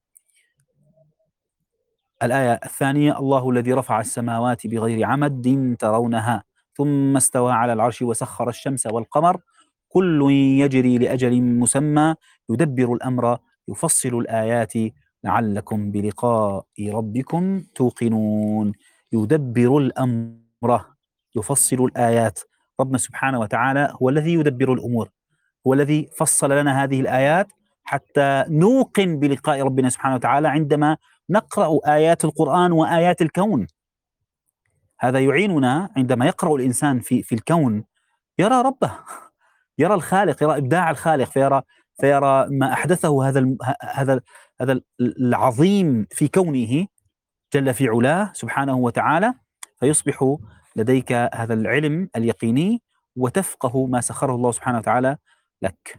الآية الثانية: الله الذي رفع السماوات بغير عمد ترونها ثم استوى على العرش وسخر الشمس والقمر كل يجري لأجل مسمى يدبر الأمر يفصل الآيات لعلكم بلقاء ربكم توقنون. يدبر الأمر يفصل الآيات. ربنا سبحانه وتعالى هو الذي يدبر الأمور، هو الذي فصل لنا هذه الآيات حتى نوقن بلقاء ربنا سبحانه وتعالى عندما نقرأ آيات القرآن وآيات الكون. هذا يعيننا عندما يقرأ الإنسان في في الكون، يرى ربه، يرى الخالق، يرى إبداع الخالق، فيرى فيرى ما أحدثه هذا الم ه هذا هذا العظيم في كونه جل في علاه سبحانه وتعالى، فيصبح لديك هذا العلم اليقيني وتفقه ما سخره الله سبحانه وتعالى لك.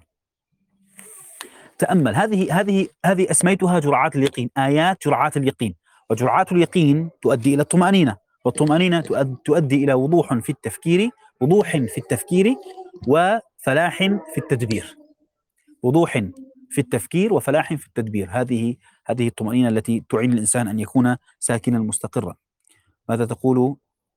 تأمل هذه هذه هذه أسميتها جرعات اليقين، آيات جرعات اليقين، وجرعات اليقين تؤدي إلى الطمأنينة، والطمأنينة تؤد تؤدي إلى وضوح في التفكير، وضوح في التفكير وفلاح في التدبير، وضوح في التفكير وفلاح في التدبير. هذه هذه الطمأنينة التي تعين الإنسان أن يكون ساكنا مستقرا. ماذا تقول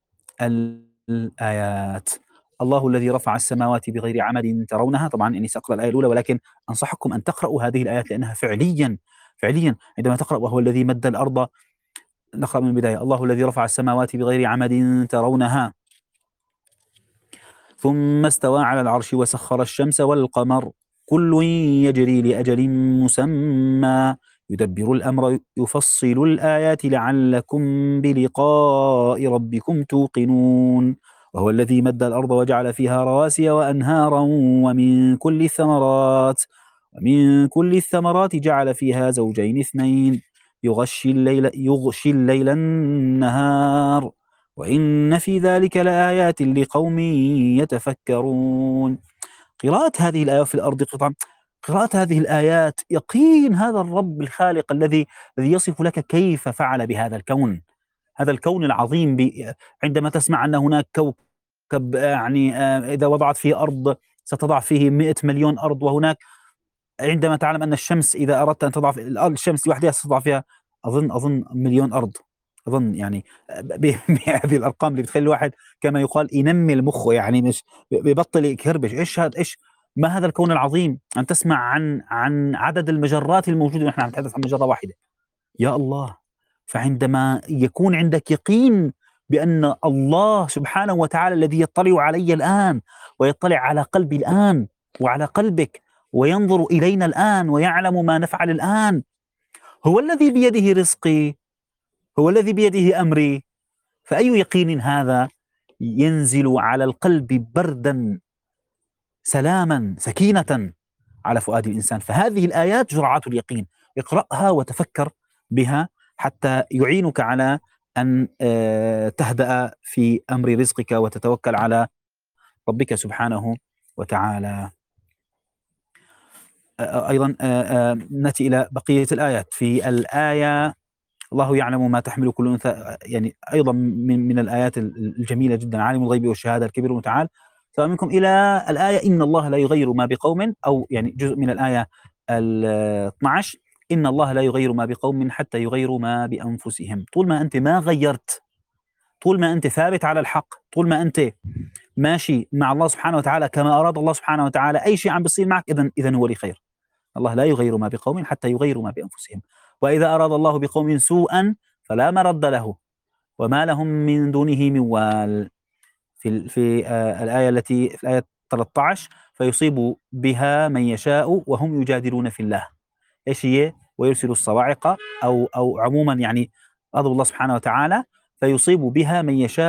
الآيات؟ الله الذي رفع السماوات بغير عمد ترونها. طبعا إني سأقرأ الآية الأولى، ولكن أنصحكم أن تقرأوا هذه الآيات لأنها فعليا فعليا عندما تقرأ: وهو الذي مد الأرض. نقرأ من البداية: الله الذي رفع السماوات بغير عمد ترونها ثم استوى على العرش وسخر الشمس والقمر كل يجري لأجل مسمى يدبر الأمر يفصل الآيات لعلكم بلقاء ربكم توقنون. وهو الذي مد الأرض وجعل فيها رواسي وأنهارا ومن كل الثمرات ومن كل الثمرات جعل فيها زوجين اثنين يغشي الليل يغشي الليل النهار وإن في ذلك لآيات لقوم يتفكرون. قراءة هذه الآيات في الأرض قطعا، قراءة هذه الآيات يقين هذا الرب الخالق الذي الذي يصف لك كيف فعل بهذا الكون، هذا الكون العظيم. ب... عندما تسمع أن هناك كوكب يعني آه، إذا وضعت فيه أرض ستضع فيه مئة مليون أرض، وهناك عندما تعلم أن الشمس إذا أردت أن تضع في الأرض، الشمس لوحدها ستضع فيها أظن أظن مليون أرض، أظن يعني ب- بهذه الأرقام اللي بتخلي الواحد كما يقال ينمي المخ، يعني مش بيبطل يكربش. إيش هذا؟ إيش ما هذا الكون العظيم؟ أن تسمع عن عن عدد المجرات الموجودة، ونحن عم نتحدث عن مجرة واحدة، يا الله. فعندما يكون عندك يقين بأن الله سبحانه وتعالى الذي يطلع علي الآن ويطلع على قلبي الآن وعلى قلبك وينظر إلينا الآن ويعلم ما نفعل الآن، هو الذي بيده رزقي، هو الذي بيده أمري، فأي يقين هذا ينزل على القلب بردا سلاما سكينة على فؤاد الإنسان. فهذه الآيات جرعات اليقين، اقرأها وتفكر بها حتى يعينك على أن آه، تهدأ في أمر رزقك وتتوكل على ربك سبحانه وتعالى. آه، أيضا آه، آه، نأتي إلى بقية الآيات. في الآية: الله يعلم ما تحمل كل أنثى، يعني أيضا من من الآيات الجميلة جدا: عالم الغيب والشهادة الكبير المتعال. سواء منكم إلى الآية: إن الله لا يغير ما بقوم، أو يعني جزء من الآية ال اثني عشر: إن الله لا يغير ما بقوم حتى يغيروا ما بأنفسهم. طول ما أنت ما غيرت، طول ما أنت ثابت على الحق، طول ما أنت ماشي مع الله سبحانه وتعالى كما أراد الله سبحانه وتعالى، أي شيء عم بيصير معك إذن إذن هو لخير. الله لا يغير ما بقوم حتى يغيروا ما بأنفسهم، وإذا أراد الله بقوم سوءا فلا مرد له وما لهم من دونه من وال. في في آه الآية التي في الآية ثلاثة عشر: فيصيب بها من يشاء وهم يجادلون في الله. ايش هي؟ ويرسل الصواعق، او او عموما يعني غضب الله سبحانه وتعالى، فيصيب بها من يشاء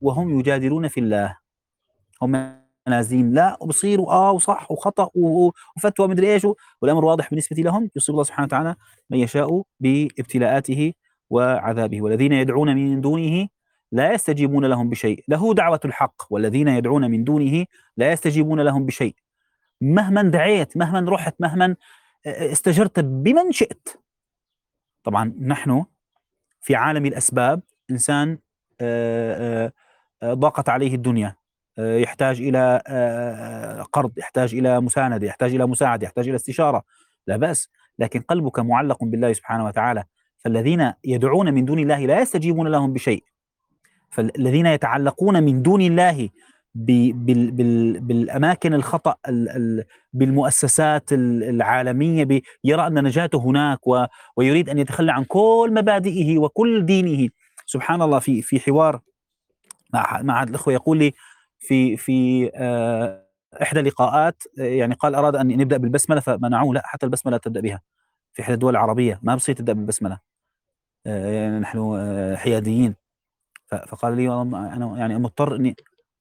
وهم يجادلون في الله. هم نازلين لا وبصيروا اه وصح وخطأ وفتوى مدري ايش، والامر واضح بالنسبة لهم. يصيب الله سبحانه وتعالى من يشاء بابتلاءاته وعذابه. والذين يدعون من دونه لا يستجيبون لهم بشيء، له دعوة الحق، والذين يدعون من دونه لا يستجيبون لهم بشيء. مهما دعيت، مهما رحت، مهما استجرت بمن شئت. طبعا نحن في عالم الأسباب إنسان آآ آآ ضاقت عليه الدنيا، يحتاج إلى قرض، يحتاج إلى مساندة، يحتاج إلى مساعدة، يحتاج إلى استشارة، لا بأس، لكن قلبك معلق بالله سبحانه وتعالى. فالذين يدعون من دون الله لا يستجيبون لهم بشيء. فالذين يتعلقون من دون الله بال بال بالأماكن الخطأ، بالمؤسسات العالمية، يرى أن نجاته هناك ويريد أن يتخلى عن كل مبادئه وكل دينه. سبحان الله، في في حوار مع مع أحد الأخوة يقول لي في في آه إحدى اللقاءات، يعني قال أراد أن نبدأ بالبسملة فمنعوه، لا حتى البسملة لا تبدأ بها في إحدى الدول العربية، ما بصير تبدأ بالبسملة، آه يعني نحن آه حياديين. فقال لي أنا يعني مضطر إني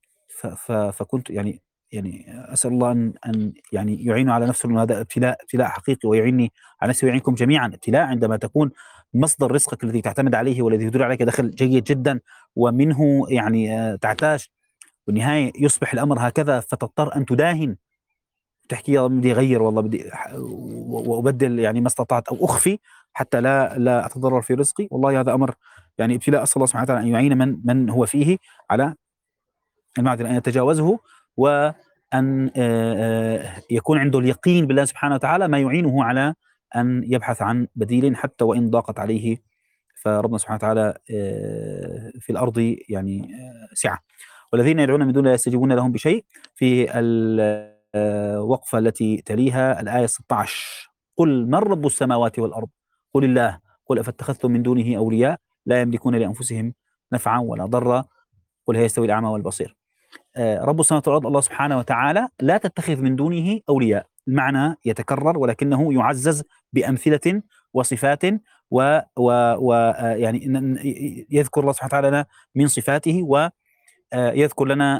فكنت يعني يعني أسأل الله أن أن يعني يعين على نفسه، إنه هذا ابتلاء ابتلاء حقيقي، ويعيني على نفسي ويعينكم جميعا. ابتلاء عندما تكون مصدر رزقك الذي تعتمد عليه والذي يدر عليك دخل جيد جدا ومنه يعني تعتاش، والنهاية يصبح الأمر هكذا فتضطر أن تداهن، تحكي يا بدي أغير والله بدي وأبدل يعني ما استطعت أو أخفي حتى لا لا أتضرر في رزقي. والله هذا أمر يعني ابتلاء، أسأل الله سبحانه وتعالى أن يعين من من هو فيه على المعدل، أن يتجاوزه، وأن يكون عنده اليقين بالله سبحانه وتعالى ما يعينه على أن يبحث عن بديل حتى وإن ضاقت عليه. فربنا سبحانه وتعالى في الأرض يعني سعة. والذين يدعون من دون لا يستجيبون لهم بشيء. في الوقفة التي تليها الآية ستة عشر: قل من رب السماوات والأرض قل الله قل أفاتخذتم من دونه أولياء لا يملكون لأنفسهم نفعا ولا ضرا قل هل يستوي الأعمى والبصير. رب السماوات والأرض الله سبحانه وتعالى، لا تتخذ من دونه أولياء. المعنى يتكرر ولكنه يعزز بأمثلة وصفات و, و, و يعني يذكر الله سبحانه وتعالى لنا من صفاته، ويذكر لنا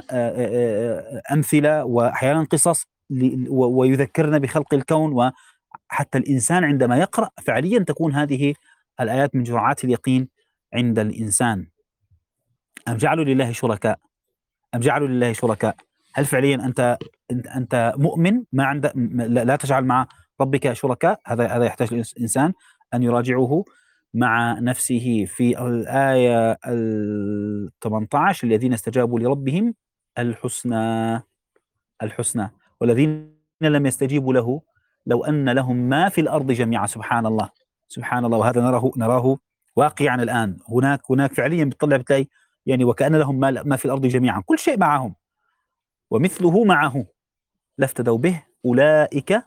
أمثلة وأحيانا قصص ويذكرنا بخلق الكون. وحتى الإنسان عندما يقرأ فعليا تكون هذه الآيات من جرعات اليقين عند الإنسان. أم جعلوا لله شركاء أم جعلوا لله شركاء هل فعليا أنت أنت مؤمن ما عند لا تجعل مع ربك شركاء؟ هذا هذا يحتاج الإنسان أن يراجعه مع نفسه. في الآية ثمانية عشر: الذين استجابوا لربهم الحسنى الحسنى والذين لم يستجيبوا له لو أن لهم ما في الأرض جميعا. سبحان الله سبحان الله. وهذا نراه نراه واقعا الآن. هناك هناك فعليا بتطلع بتلاقي يعني وكأن لهم ما, ما في الأرض جميعا، كل شيء معهم ومثله معه لافتدوا به أولئك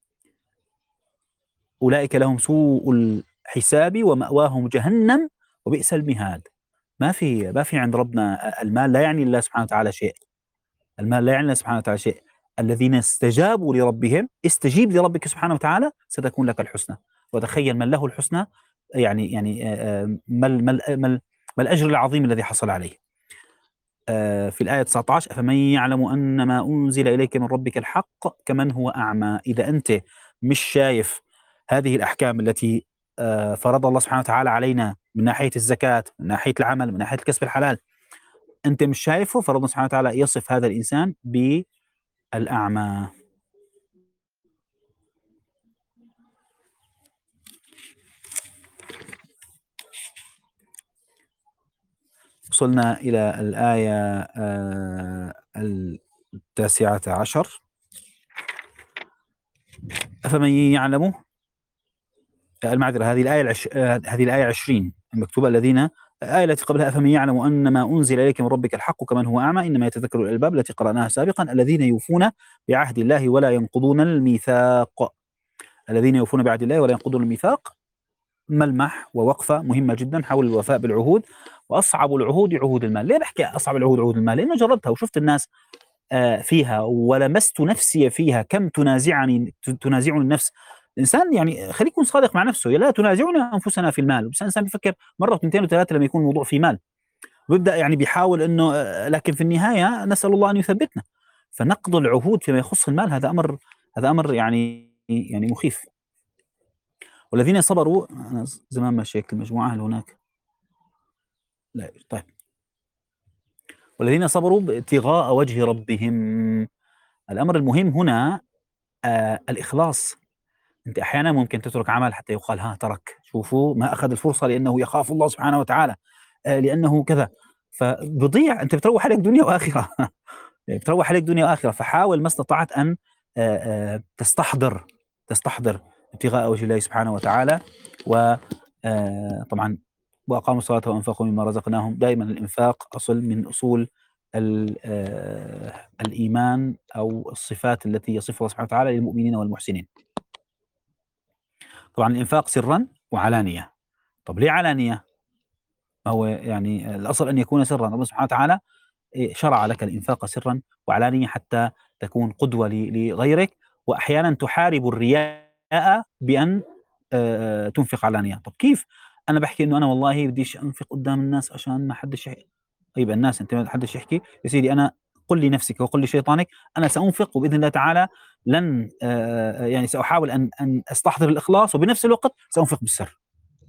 أولئك لهم سوء الحساب ومأواهم جهنم وبئس المهاد. ما في ما في عند ربنا المال لا يعني الله سبحانه وتعالى شيء. المال لا يعني الله سبحانه وتعالى شيء. الذين استجابوا لربهم، استجيب لربك سبحانه وتعالى ستكون لك الحسنى. وتخيل من له الحسنى يعني يعني ما ما ما الأجر العظيم الذي حصل عليه. في الآية تسعة عشر: أفمن يعلم أن ما أنزل إليك من ربك الحق كمن هو أعمى. إذا أنت مش شايف هذه الأحكام التي فرض الله سبحانه وتعالى علينا من ناحية الزكاة، من ناحية العمل، من ناحية الكسب الحلال، أنت مش شايفه، فربنا سبحانه وتعالى يصف هذا الإنسان بالأعمى. وصلنا إلى الآية التاسعة عشر: أفمن يعلم المعذرة هذه الآية العش... هذه الآية عشرين المكتوبة. الذين الآية التي قبلها: أفمن يعلم أن ما أنزل إليك من ربك الحق كمن هو أعمى إنما يتذكر الألباب التي قرأناها سابقا. الذين يوفون بعهد الله ولا ينقضون الميثاق. الذين يوفون بعهد الله ولا ينقضون الميثاق ملمح ووقفة مهمة جدا حول الوفاء بالعهود. وأصعب العهود عهود المال. ليه بحكي أصعب العهود عهود المال؟ لأنه جربتها وشفت الناس فيها ولمست نفسي فيها. كم تنازعني تنازعني النفس. الإنسان يعني خليك يكون صادق مع نفسه. لا تنازعنا أنفسنا في المال. بس الإنسان بيفكر مرة واثنتين وثلاثة لما يكون الموضوع في مال. ويبدأ يعني بيحاول إنه آآ لكن في النهاية نسأل الله أن يثبتنا. فنقض العهود فيما يخص المال هذا أمر هذا أمر يعني يعني مخيف. والذين صبروا أنا ز زمان مشيت المجموعة هل هناك؟ لا طيب. والذين صبروا ابتغاء وجه ربهم. الأمر المهم هنا آآ الإخلاص. أنت أحيانًا ممكن تترك عمل حتى يُقال ها ترك، شوفوا ما أخذ الفرصة لأنه يخاف الله سبحانه وتعالى، آآ لأنه كذا، فبيضيع أنت بتروّح عليك دنيا وآخرة. بتروّح عليك دنيا وآخرة، فحاول ما استطعت أن آآ آآ تستحضر تستحضر ابتغاء وجه الله سبحانه وتعالى. و آآ طبعًا وأقاموا الصلاة وأنفقوا مما رزقناهم. دائمًا الإنفاق أصل من أصول ال آآ الإيمان أو الصفات التي يصفها الله سبحانه وتعالى للمؤمنين والمحسنين. طبعًا الإنفاق سرًا وعلانية. طب ليه علانية؟ ما هو يعني الأصل أن يكون سرًا. الله سبحانه وتعالى آآ شرع لك الإنفاق سرًا وعلانية حتى تكون قدوة ل لغيرك. وأحيانًا تحارب الرياء بأن آآ تنفق علانية. طب كيف؟ أنا باحكي إنه أنا والله بديش أنفق قدّام الناس عشان ما حدش يح طيب الناس أنت ما حدش يحكي، يا سيدي أنا قُل لنفسك وقُل لشيطانك أنا سأنفق وبإذن الله تعالى لن آآ يعني سأحاول أن أن أستحضر الإخلاص وبنفس الوقت سأنفق بالسر.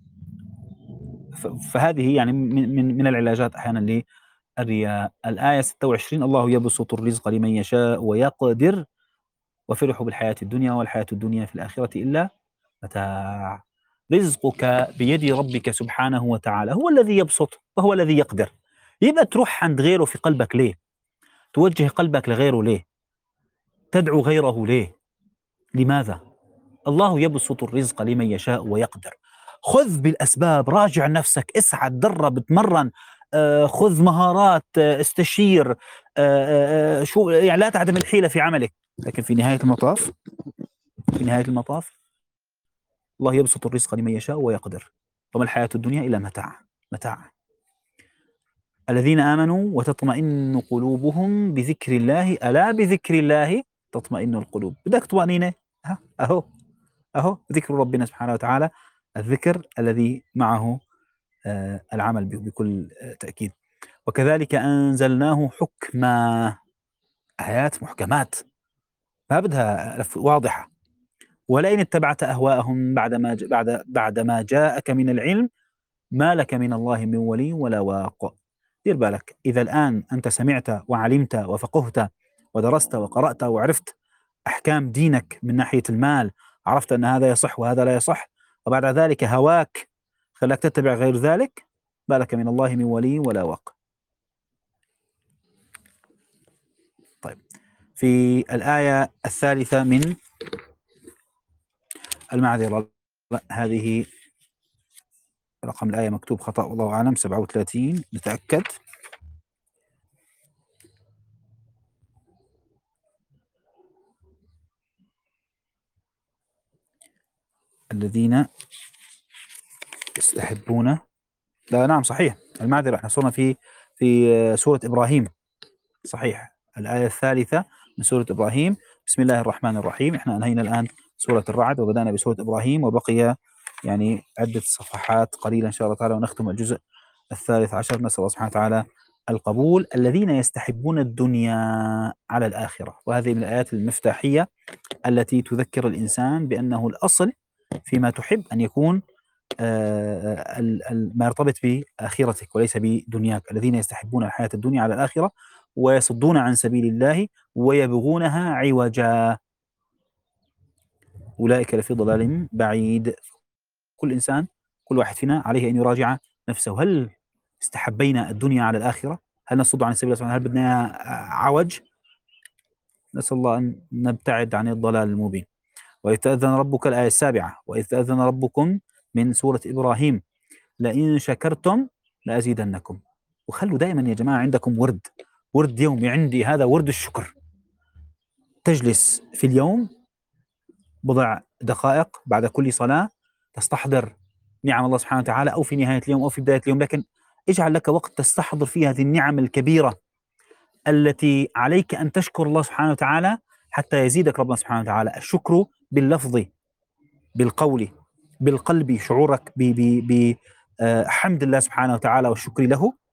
ف فهذه يعني من من من العلاجات أحيانًا للرياء. الآية ستة وعشرين الله يبسط الرزق لمن يشاء ويقدر وفرحوا بالحياة الدنيا والحياة الدنيا في الآخرة إلا متاع. رزقك بيد ربك سبحانه وتعالى، هو الذي يبسط وهو الذي يقدر. يبقى تروح عند غيره في قلبك ليه؟ توجه قلبك لغيره ليه؟ تدعو غيره ليه؟ لماذا؟ الله يبسط الرزق لمن يشاء ويقدر. خذ بالأسباب، راجع نفسك، اسعى، تدرب، اتمرن، آه، خذ مهارات، آه، استشير، آه، آه، آه، شو يعني لا تعدم الحيلة في عملك. لكن في نهاية المطاف في نهاية المطاف الله يبسط الرزق لمن يشاء ويقدر. وما الحياة الدنيا إلا متاع متاع. الذين آمنوا وتطمئن قلوبهم بذكر الله ألا بذكر الله تطمئن القلوب. بدك طمأنينة؟ ها أهو أهو ذكر ربنا سبحانه وتعالى، الذكر الذي معه آه العمل بكل آه تأكيد. وكذلك أنزلناه حكما. آيات محكمات ما بدها واضحة. ولئن اتبعت أهواءهم بعد ما بعد بعد ما جاءك من العلم ما لك من الله من ولي ولا واق. دير بالك إذا الآن أنت سمعت وعلمت وفقهت ودرست وقرأت وعرفت أحكام دينك من ناحية المال، عرفت أن هذا يصح وهذا لا يصح، وبعد ذلك هواك خلاك تتبع غير ذلك، ما لك من الله من ولي ولا واق. طيب في الآية الثالثة من المعذرة، هذه رقم الآية مكتوب خطأ والله أعلم، سبعة وثلاثين نتأكد. الذين يستحبون، لا نعم صحيح المعذرة، احنا صرنا في في سورة إبراهيم. صحيح الآية الثالثة من سورة إبراهيم. بسم الله الرحمن الرحيم. احنا أنهينا الآن سورة الرعد وبدأنا بسورة إبراهيم، وبقي يعني عدة صفحات قليلة إن شاء الله تعالى ونختم الجزء الثالث عشر. نسأل الله سبحانه وتعالى القبول. الذين يستحبون الدنيا على الآخرة، وهذه من الآيات المفتاحية التي تذكر الإنسان بأنه الأصل فيما تحب أن يكون آه ما يرتبط بآخرتك وليس بدنياك. الذين يستحبون الحياة الدنيا على الآخرة ويصدون عن سبيل الله ويبغونها عوجا أولئك لفي ضلال بعيد. كل إنسان كل واحد فينا عليه أن يراجع نفسه. هل استحبينا الدنيا على الآخرة؟ هل نصد عن سبيل الله؟ هل بدنا عوج؟ نسأل الله أن نبتعد عن الضلال المبين. وإذ تأذن ربك، الآية السابعة، وإذ تأذن ربكم من سورة إبراهيم لئن شكرتم لأزيدنكم. وخلوا دائما يا جماعة عندكم ورد ورد يومي. عندي هذا ورد الشكر. تجلس في اليوم بضع دقائق بعد كل صلاة تستحضر نعم الله سبحانه وتعالى، أو في نهاية اليوم أو في بداية اليوم، لكن اجعل لك وقت تستحضر فيه هذه النعم الكبيرة التي عليك أن تشكر الله سبحانه وتعالى حتى يزيدك ربنا سبحانه وتعالى. الشكر باللفظ، بالقول، بالقلب، شعورك بحمد الله سبحانه وتعالى والشكر له،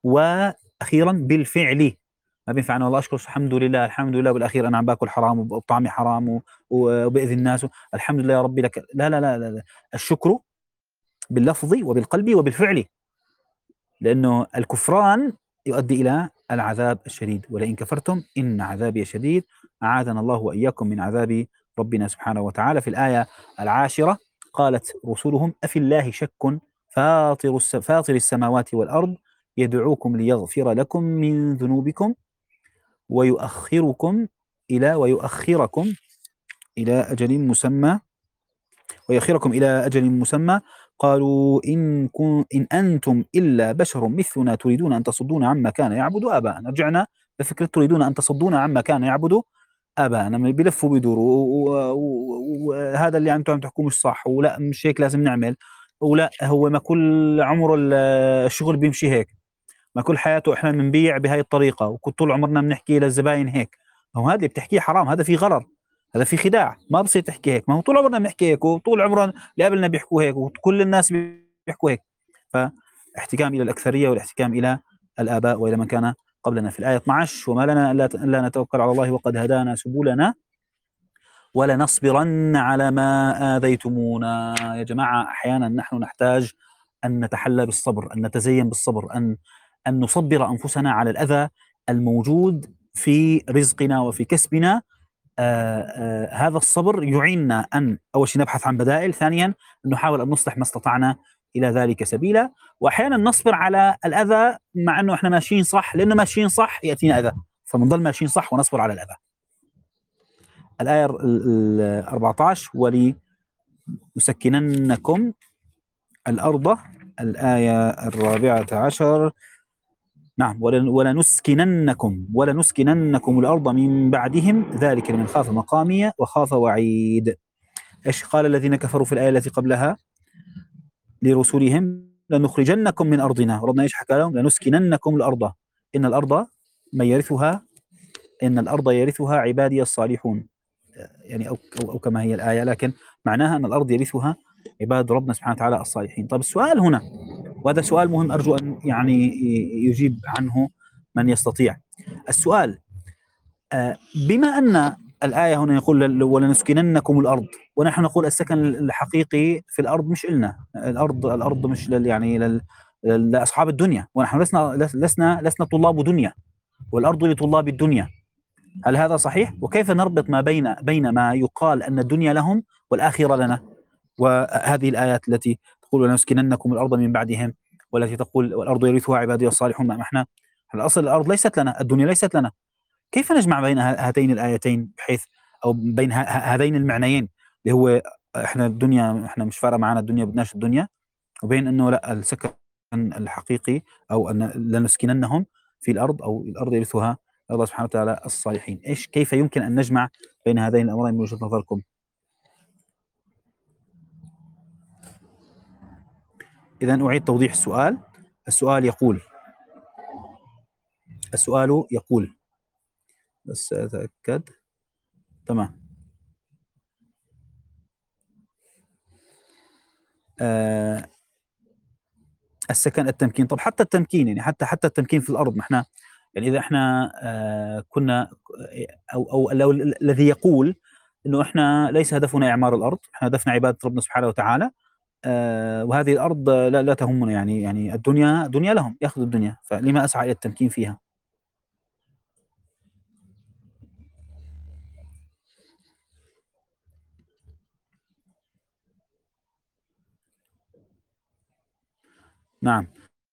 وأخيرا بالفعل. ما بينفع أنا والله أشكر الحمد لله الحمد لله بالأخير أنا عم باكل حرام وطعمي حرام وبأذي الناس الحمد لله يا ربي لك. لا لا لا لا, لا. الشكر باللفظ وبالقلب وبالفعل، لأنه الكفران يؤدي إلى العذاب الشديد، ولئن كفرتم إن عذابي شديد. أعاذنا الله وإياكم من عذاب ربنا سبحانه وتعالى. في الآية العاشرة قالت رسلهم أفي الله شك فاطر, فاطر السماوات والأرض يدعوكم ليغفر لكم من ذنوبكم ويؤخركم إلى ويؤخركم إلى أجل مسمى ويؤخركم إلى أجل مسمى قالوا إن, كن إن أنتم إلا بشر مثلنا تريدون أن تصدون عما كان يعبد آباءنا. رجعنا لفكرة تريدون أن تصدون عما كان يعبد آباءنا، بيلفوا بيدوروا وهذا اللي أنتم عم تحكوا مش صح، ولا مش هيك لازم نعمل، ولا هو ما كل عمر الشغل بيمشي هيك، ما كل حياته إحنا بنبيع بهاي الطريقة وكل طول عمرنا بنحكي للزباين هيك. هو هذا اللي بتحكيه حرام، هذا في غرر، هذا في خداع، ما بصير تحكي هيك. ما هو طول عمرنا بنحكي هيك وطول عمرنا اللي قبلنا بيحكوا هيك وكل الناس بيحكوا هيك. فاحتكام إلى الأكثرية والاحتكام إلى الآباء وإلى من كان قبلنا. في الآية اثني عشر وما لنا ألا نتوكل على الله وقد هدانا سبلنا ولنصبرن على ما آذيتمونا. يا جماعة أحيانا نحن نحتاج أن نتحلى بالصبر، أن نتزين بالصبر، أن أن نصبر أنفسنا على الأذى الموجود في رزقنا وفي كسبنا. آآ آآ هذا الصبر يعيننا أن أول شيء نبحث عن بدائل، ثانيا أن نحاول أن نصلح ما استطعنا إلى ذلك سبيلا. وأحيانا نصبر على الأذى مع أنه إحنا ماشيين صح، لأنه ماشيين صح يأتينا أذى، فبنضل ماشيين صح ونصبر على الأذى. الآية الأربعة عشر ولنسكننكم الأرض. الآية الرابعة عشر نعم ولنسكننكم ولنسكننكم الأرض من بعدهم ذلك لمن خاف مقامي وخاف وعيد. إيش قال الذين كفروا في الآية التي قبلها لرسولهم؟ لنخرجنكم من أرضنا. ربنا إيش حكى لهم؟ لنسكننكم الأرض إن الأرض من يرثها إن الأرض يرثها عبادي الصالحون، يعني أو, أو, أو كما هي الآية، لكن معناها أن الأرض يرثها عباد ربنا سبحانه وتعالى الصالحين. طيب السؤال هنا، وهذا سؤال مهم أرجو أن يعني يجيب عنه من يستطيع. السؤال بما أن الآية هنا يقول ولنسكننكم الأرض، ونحن نقول السكن الحقيقي في الأرض مش إلنا، الأرض الأرض مش لل يعني لل لأصحاب الدنيا، ونحن لسنا لسنا لسنا طلاب دنيا، والأرض لطلاب الدنيا. هل هذا صحيح؟ وكيف نربط ما بين بين ما يقال أن الدنيا لهم والآخرة لنا، وهذه الآيات التي تقول ولنسكننكم الأرض من بعدهم، والتي تقول والأرض يرثها عبادي الصالحون؟ ما احنا الأصل الأرض ليست لنا، الدنيا ليست لنا. كيف نجمع بين هاتين الآيتين بحيث أو بين هذين المعنيين اللي هو احنا الدنيا احنا مش فارقة معنا الدنيا بدناش الدنيا، وبين انه لا السكن الحقيقي او ان لنسكننهم في الأرض او الأرض يرثها الله سبحانه وتعالى الصالحين؟ ايش كيف يمكن ان نجمع بين هذين الامرين من وجهة نظركم؟ اذا اعيد توضيح السؤال. السؤال يقول السؤال يقول بس اتاكد تمام. آه السكن التمكين. طب حتى التمكين يعني حتى حتى التمكين في الأرض، نحن يعني إذا احنا آه كنا أو أو الذي يقول إنه احنا ليس هدفنا إعمار الأرض، احنا هدفنا عبادة ربنا سبحانه وتعالى، آه وهذه الأرض لا, لا تهمنا، يعني يعني الدنيا دنيا لهم، يأخذوا الدنيا، فلما أسعى إلى التمكين فيها؟ نعم.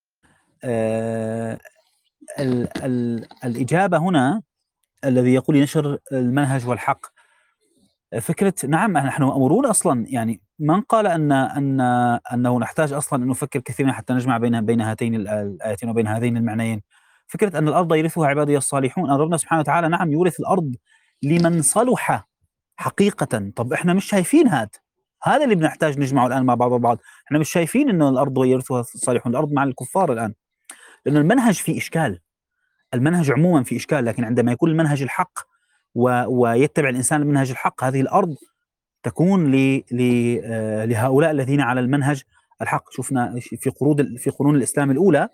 آه ال ال الإجابة هنا الذي يقول نشر المنهج والحق، فكرة نعم نحن مأمورون أصلا، يعني من قال أن أن أنه نحتاج أصلا أن نفكر كثيرا حتى نجمع بين بين هاتين الآيتين وبين هذين المعنيين. فكرة أن الأرض يرثها عبادي الصالحون، أن ربنا سبحانه وتعالى نعم يورث الأرض لمن صلح حقيقة. طب إحنا مش شايفين هذا هذا اللي بنحتاج نجمعه الآن مع بعض البعض. إحنا مش شايفين أن الأرض يرثها الصالحون، الأرض مع الكفار الآن، لأن المنهج فيه إشكال، المنهج عموما في إشكال، لكن عندما يكون المنهج الحق و... ويتبع الإنسان المنهج الحق، هذه الأرض تكون ل... ل... لهؤلاء الذين على المنهج الحق. شفنا في قرود في قرون الإسلام الأولى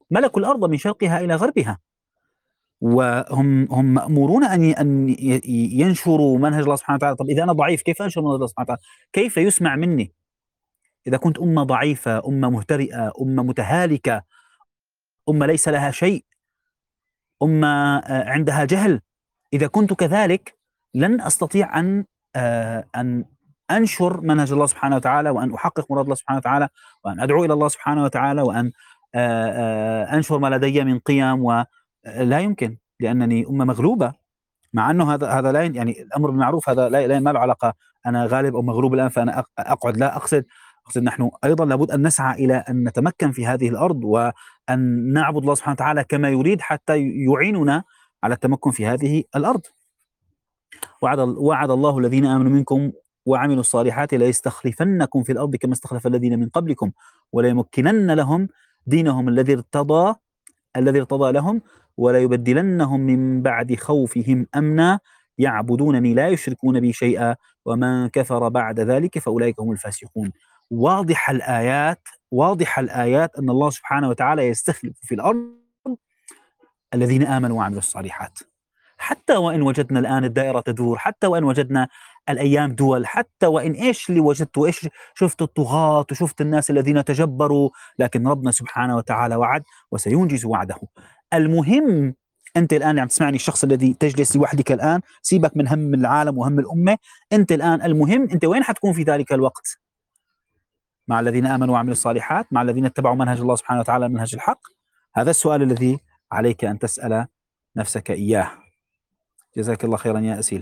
ملكوا الأرض من شرقها إلى غربها، وهم هم مأمورون أن أن ينشروا منهج الله سبحانه وتعالى. طب إذا أنا ضعيف كيف أنشر منهج الله سبحانه وتعالى؟ كيف يسمع مني إذا كنت أمة ضعيفة، أمة مهترئة، أمة متهالكة، أمة ليس لها شيء، أمة عندها جهل؟ إذا كنت كذلك لن أستطيع أن أن أنشر منهج الله سبحانه وتعالى، وأن أحقق مراد الله سبحانه وتعالى، وأن أدعو إلى الله سبحانه وتعالى، وأن أنشر ما لدي من قيم. ولا يمكن، لأنني أمة مغلوبة. مع أنه هذا هذا لا يعني الأمر بالمعروف هذا لا لا ما له علاقة أنا غالب أو مغلوب الآن فأنا أقعد. لا، أقصد أقصد نحن أيضا لابد أن نسعى إلى أن نتمكن في هذه الأرض، وأن نعبد الله سبحانه وتعالى كما يريد حتى يعيننا على التمكن في هذه الأرض. وعد وعد الله الذين آمنوا منكم وعملوا الصالحات ليستخلفنكم في الأرض كما استخلف الذين من قبلكم وليمكنن لهم دينهم الذي ارتضى الذي ارتضى لهم وليبدلنهم من بعد خوفهم أمنا يعبدونني لا يشركون بي شيئا ومن كفر بعد ذلك فأولئك هم الفاسقون. واضح الآيات واضح الآيات أن الله سبحانه وتعالى يستخلف في الأرض الذين آمنوا وعملوا الصالحات. حتى وإن وجدنا الآن الدائرة تدور، حتى وإن وجدنا الأيام دول، حتى وإن إيش اللي وجدته، إيش شفت الطغاة وشفت الناس الذين تجبروا، لكن ربنا سبحانه وتعالى وعد وسينجز وعده. المهم أنت الآن عم تسمعني، الشخص الذي تجلس لوحدك الآن، سيبك من هم العالم وهم الأمة، أنت الآن المهم أنت وين حتكون في ذلك الوقت؟ مع الذين آمنوا وعملوا الصالحات، مع الذين اتبعوا منهج الله سبحانه وتعالى منهج الحق؟ هذا السؤال الذي عليك أن تسأل نفسك إياه. جزاك الله خيرا يا أسيل.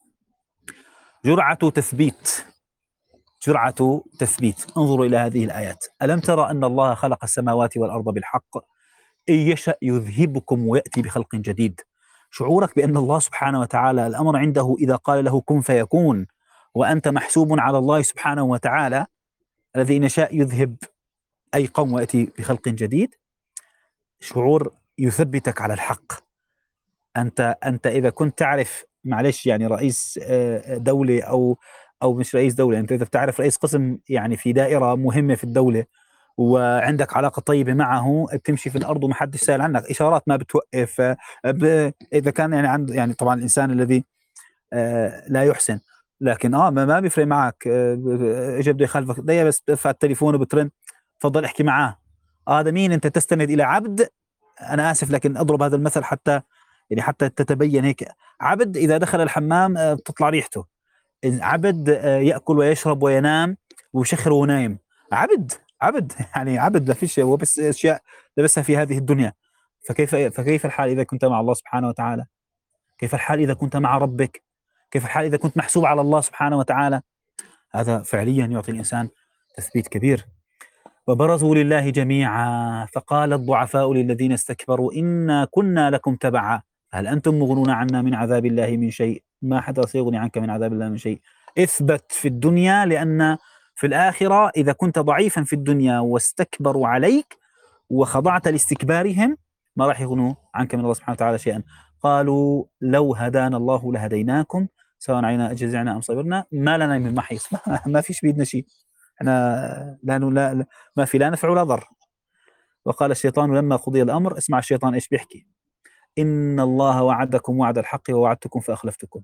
جرعة تثبيت جرعة تثبيت انظروا إلى هذه الآيات. ألم ترى أن الله خلق السماوات والأرض بالحق إن يشأ يذهبكم ويأتي بخلق جديد. شعورك بأن الله سبحانه وتعالى الأمر عنده إذا قال له كن فيكون، وأنت محسوب على الله سبحانه وتعالى الذي إن شاء يذهب أي قوم ويأتي بخلق جديد. شعور يثبتك على الحق. أنت أنت إذا كنت تعرف، معلش يعني رئيس دولة أو أو مش رئيس دولة، أنت إذا بتعرف رئيس قسم يعني في دائرة مهمة في الدولة وعندك علاقة طيبة معه، بتمشي في الأرض وما حدش سائل عنك، إشارات ما بتوقف. إذا كان يعني عنده يعني طبعا الإنسان الذي لا يحسن، لكن آه ما, ما بيفرق معك، إجا بده يخالفك دقيقة بس بترفع التليفون وبترن، تفضل احكي معاه. آه هذا مين؟ أنت تستند إلى عبد. أنا آسف لكن أضرب هذا المثل حتى يعني حتى تتبين هيك. عبد إذا دخل الحمام بتطلع ريحته، عبد يأكل ويشرب وينام ويشخر ونايم، عبد عبد يعني عبد لا فيش، هو بس أشياء لبسها في هذه الدنيا. فكيف فكيف الحال إذا كنت مع الله سبحانه وتعالى؟ كيف الحال إذا كنت مع ربك؟ كيف الحال إذا كنت محسوب على الله سبحانه وتعالى؟ هذا فعليا يعطي الإنسان تثبيت كبير. وبرزوا لله جميعا فقال الضعفاء للذين استكبروا إنا كنا لكم تبعا هل أنتم مغنون عنا من عذاب الله من شيء ما حدا سيغني عنك من عذاب الله من شيء. اثبت في الدنيا، لأن في الآخرة إذا كنت ضعيفا في الدنيا واستكبروا عليك وخضعت لاستكبارهم ما راح يغنوا عنك من الله سبحانه وتعالى شيئا. قالوا لو هدانا الله لهديناكم سواء علينا أجزعنا أم صبرنا ما لنا من محيص. ما فيش بيدنا شيء، احنا لا, لا ما في لا نفع ولا ضر. وقال الشيطان لما قضي الأمر، اسمع الشيطان ايش بيحكي، إن الله وعدكم وعد الحق ووعدتكم فأخلفتكم.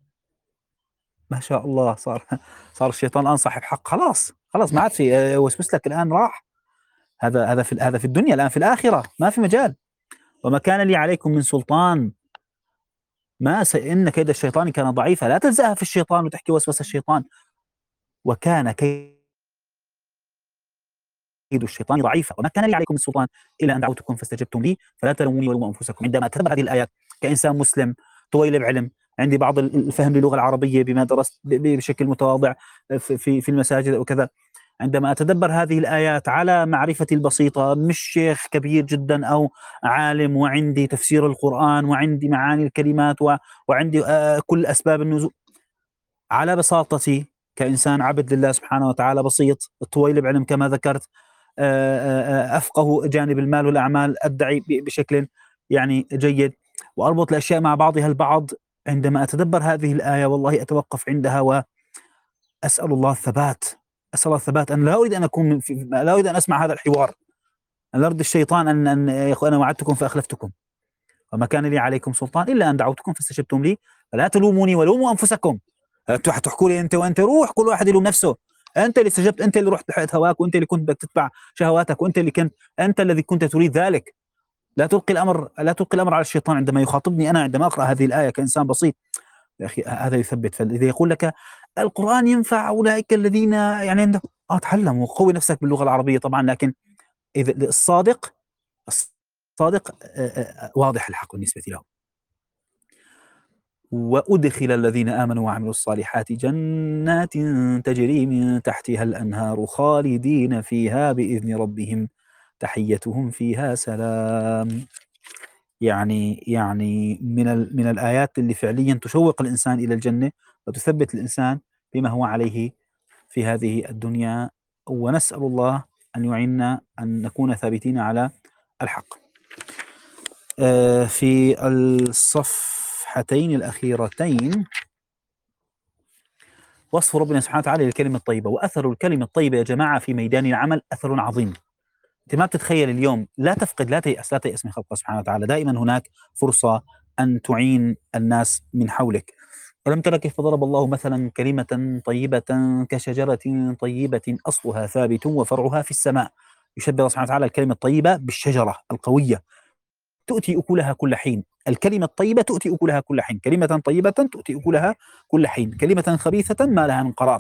ما شاء الله، صار صار الشيطان الآن صاحب حق، خلاص خلاص ما عاد في وسوس لك، الآن راح. هذا هذا في هذا في الدنيا، الآن في الآخرة ما في مجال. وما كان لي عليكم من سلطان، ما س... إن كيد الشيطان كان ضعيفا. لا تلزقها في الشيطان وتحكي وسوس الشيطان. وكان كيد الشيطان ضعيفا وما كان لي عليكم من سلطان إلا أن دعوتكم فاستجبتم لي فلا تلوموني ولوموا أنفسكم. عندما تتبع هذه الآيات كإنسان مسلم طويل بعلم، عندي بعض الفهم للغة العربية بما درست بشكل متواضع في في المساجد وكذا، عندما أتدبر هذه الآيات على معرفتي البسيطة، مش شيخ كبير جدا أو عالم وعندي تفسير القرآن وعندي معاني الكلمات وعندي كل أسباب النزول، على بساطتي كإنسان عبد لله سبحانه وتعالى بسيط طويل بعلم كما ذكرت، أفقه جانب المال والأعمال، أدعي بشكل يعني جيد وأربط الأشياء مع بعضها البعض. عندما أتدبر هذه الآية والله أتوقف عندها وأسأل الله الثبات، أسأل الله الثبات. أنا لا أريد أن أكون في لا أريد أن أسمع هذا الحوار، أن يرد الشيطان أن أن أنا وعدتكم فأخلفتكم وما كان لي عليكم سلطان إلا أن دعوتكم فاستجبتم لي فلا تلوموني ولوموا أنفسكم. أنتوا حتحكوا لي أنت وأنت روح، كل واحد يلوم نفسه. أنت اللي استجبت، أنت اللي رحت بحيث هواك، وأنت اللي كنت بدك تتبع شهواتك، وأنت اللي كنت أنت الذي كنت تريد ذلك. لا تلقي الأمر لا تلقي الأمر على الشيطان عندما يخاطبني أنا عندما أقرأ هذه الآية كإنسان بسيط. يا أخي هذا يثبت. فإذا يقول لك القرآن ينفع أولئك الذين يعني عنده آه تعلم وقوي نفسك باللغة العربية طبعا، لكن إذا الصادق الصادق آه، آه، واضح الحق بالنسبة له. وأدخل الذين آمنوا وعملوا الصالحات جنات تجري من تحتها الأنهار خالدين فيها بإذن ربهم تحيتهم فيها سلام. يعني يعني من ال من الآيات اللي فعليا تشوق الإنسان إلى الجنة وتثبت الإنسان بما هو عليه في هذه الدنيا. ونسأل الله أن يعيننا أن نكون ثابتين على الحق. آه في الصفحتين الأخيرتين وصف ربنا سبحانه وتعالى للكلمة الطيبة. وأثر الكلمة الطيبة يا جماعة في ميدان العمل أثر عظيم. أنت ما بتتخيل اليوم، لا تفقد لا تيأس لا تيأس من خلق الله سبحانه وتعالى. دائما هناك فرصة أن تعين الناس من حولك. ألم تر كيف ضرب الله مثلا كلمة طيبة كشجرة طيبة أصلها ثابت وفرعها في السماء. يشبه الله سبحانه وتعالى الكلمة الطيبة بالشجرة القوية تؤتي أكلها كل حين. الكلمة الطيبة تؤتي أكلها كل حين. كلمة طيبة تؤتي أكلها كل حين. كلمة خبيثة ما لها من قرار.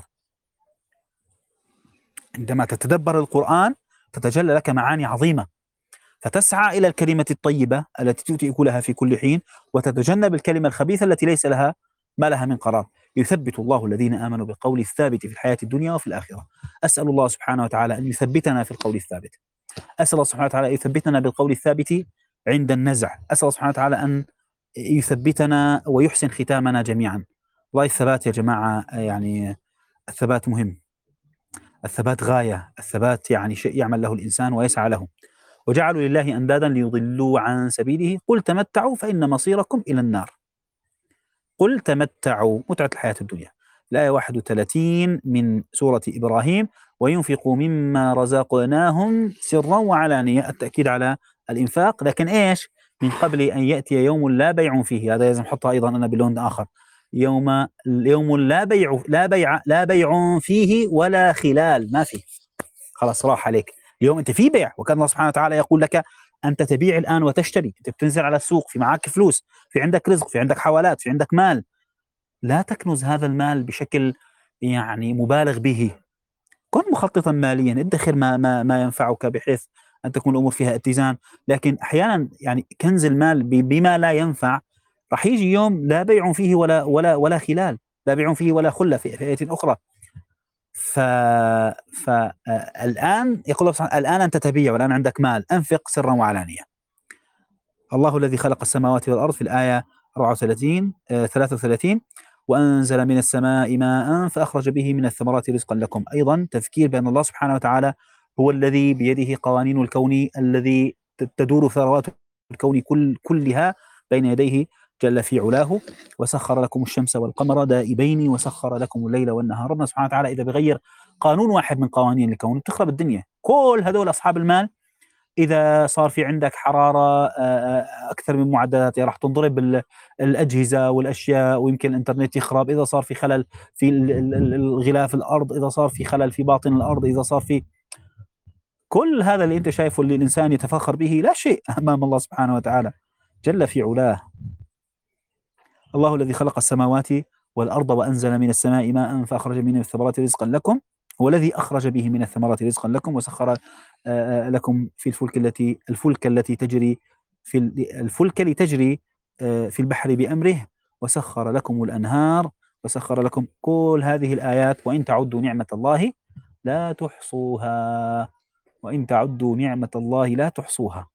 عندما تتدبر القرآن تتجلى لك معاني عظيمة، فتسعى إلى الكلمة الطيبة التي تؤتي أكلها في كل حين، وتتجنب الكلمة الخبيثة التي ليس لها ما لها من قرار. يثبت الله الذين آمنوا بالقول الثابت في الحياة الدنيا وفي الآخرة. أسأل الله سبحانه وتعالى أن يثبتنا في القول الثابت. أسأل الله سبحانه وتعالى أن يثبتنا بالقول الثابت عند النزع. أسأل الله سبحانه وتعالى أن يثبتنا ويحسن ختامنا جميعا. والله الثبات يا جماعة، يعني الثبات مهم، الثبات غاية، الثبات يعني شيء يعمل له الإنسان ويسعى له. وجعلوا لله أندادا ليضلوا عن سبيله قل تمتعوا فإن مصيركم إلى النار. قل تمتعوا، متعة الحياة الدنيا. الآية واحد وثلاثين من سورة إبراهيم. وينفقوا مما رزقناهم سرا وعلانية، التأكيد على الإنفاق، لكن إيش؟ من قبل أن يأتي يوم لا بيع فيه. هذا لازم أحطها أيضا أنا بلون آخر. يوم يوم لا بيع لا بيع لا بيع فيه ولا خلال، ما فيه، خلاص راح عليك. اليوم أنت في بيع، وكان الله سبحانه وتعالى يقول لك أنت تبيع الآن وتشتري. أنت بتنزل على السوق، في معك فلوس، في عندك رزق، في عندك حوالات، في عندك مال. لا تكنز هذا المال بشكل يعني مبالغ به. كن مخططا ماليا، ادخر ما ما ما ينفعك بحيث أن تكون الأمور فيها اتزان. لكن أحيانا يعني كنز المال بما لا ينفع، راح يجي يوم لا بيع فيه ولا ولا ولا خلال، لا بيع فيه ولا خلة في آية أخرى. ف فالآن يقول الله سبحانه الآن أنت تبيع والآن عندك مال، أنفق سرا وعلانية. الله الذي خلق السماوات والأرض في الآية أربعة وثلاثين آه ثلاثة وثلاثين. وأنزل من السماء ماء فأخرج به من الثمرات رزقا لكم. أيضا تذكير بأن الله سبحانه وتعالى هو الذي بيده قوانين الكون، الذي تدور ثروات الكون كل كلها بين يديه جل في علاه. وسخر لكم الشمس والقمر دائبين وسخر لكم الليل والنهار. ربنا سبحانه وتعالى إذا بغير قانون واحد من قوانين الكون بتخرب الدنيا. كل هذول أصحاب المال إذا صار في عندك حرارة أكثر من معدلاتها راح تنضرب الأجهزة والأشياء، ويمكن الإنترنت يخرب. إذا صار في خلل في الغلاف الأرض، إذا صار في خلل في باطن الأرض، إذا صار في كل هذا اللي أنت شايفه اللي الإنسان يتفخر به لا شيء أمام الله سبحانه وتعالى جل في علاه. الله الذي خلق السماوات والأرض وأنزل من السماء ماء فأخرج من الثمرات رزقا لكم. هو الذي أخرج به من الثمرات رزقا لكم وسخر لكم في الفلك التي الفلك التي تجري في الفلك لتجري في البحر بأمره وسخر لكم الأنهار وسخر لكم كل هذه الآيات. وإن تعدوا نعمة الله لا تحصوها، وإن تعدوا نعمة الله لا تحصوها.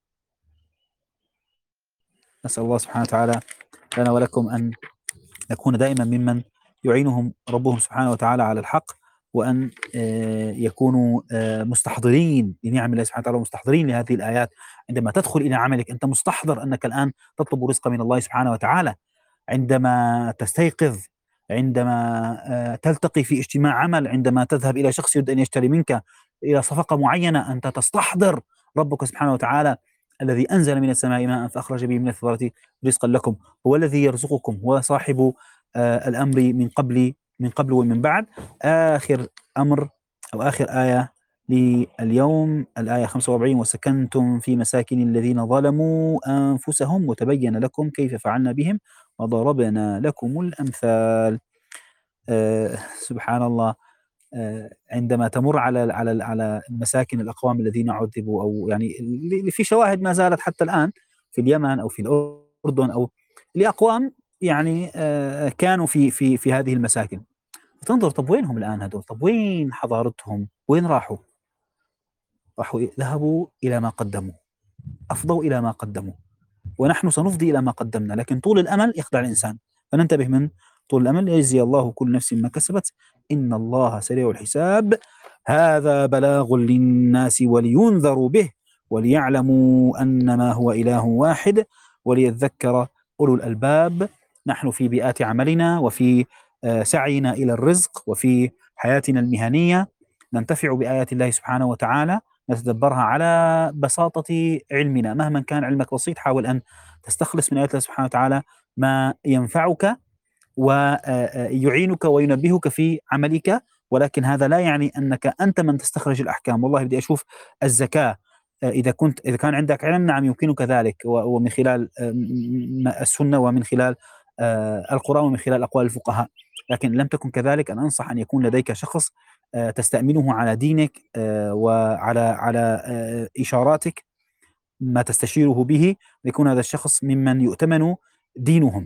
نسأل الله سبحانه وتعالى لنا ولكم أن نكون دائما ممن يعينهم ربهم سبحانه وتعالى على الحق، وأن يكونوا مستحضرين لنعم الله سبحانه وتعالى ومستحضرين لهذه الآيات. عندما تدخل إلى عملك أنت مستحضر أنك الآن تطلب رزق من الله سبحانه وتعالى. عندما تستيقظ، عندما تلتقي في اجتماع عمل، عندما تذهب إلى شخص يريد أن يشتري منك إلى صفقة معينة، أنت تستحضر ربك سبحانه وتعالى الذي أنزل من السماء ماء فأخرج به من الثمرات رزقا لكم، هو الذي يرزقكم، هو صاحب آه الأمر من قبل من قبل ومن بعد. آخر أمر أو آخر آية لليوم الآية خمسة وأربعين: وسكنتم في مساكن الذين ظلموا أنفسهم وتبين لكم كيف فعلنا بهم وضربنا لكم الأمثال. آه سبحان الله. آه عندما تمر على على على مساكن الأقوام الذين عذبوا، أو يعني اللي في شواهد ما زالت حتى الآن في اليمن أو في الأردن، أو لأقوام يعني آه كانوا في في في هذه المساكن، تنظر طب وينهم الآن هذول؟ طب وين حضارتهم؟ وين راحوا؟ راحوا ذهبوا إلى ما قدموا، أفضوا إلى ما قدموا، ونحن سنفضي إلى ما قدمنا. لكن طول الأمل يخدع الإنسان، فننتبه من طول الأمل. يجزي الله كل نفس ما كسبت إن الله سريع الحساب. هذا بلاغ للناس ولينذروا به وليعلموا أنما هو إله واحد وليذكر أولو الألباب. نحن في بيئات عملنا وفي آه، سعينا إلى الرزق وفي حياتنا المهنية ننتفع بآيات الله سبحانه وتعالى، نتدبرها على بساطة علمنا. مهما كان علمك بسيط، حاول أن تستخلص من آيات الله سبحانه وتعالى ما ينفعك ويعينك وينبهك في عملك. ولكن هذا لا يعني أنك أنت من تستخرج الأحكام. والله بدي أشوف الزكاة، إذا كنت إذا كان عندك علم، نعم يمكنك ذلك، ومن خلال السنة ومن خلال القرآن ومن خلال أقوال الفقهاء. لكن لم تكن كذلك، أنا أنصح أن يكون لديك شخص تستأمنه على دينك وعلى على إشاراتك، ما تستشيره به، يكون هذا الشخص ممن يؤتمن دينهم،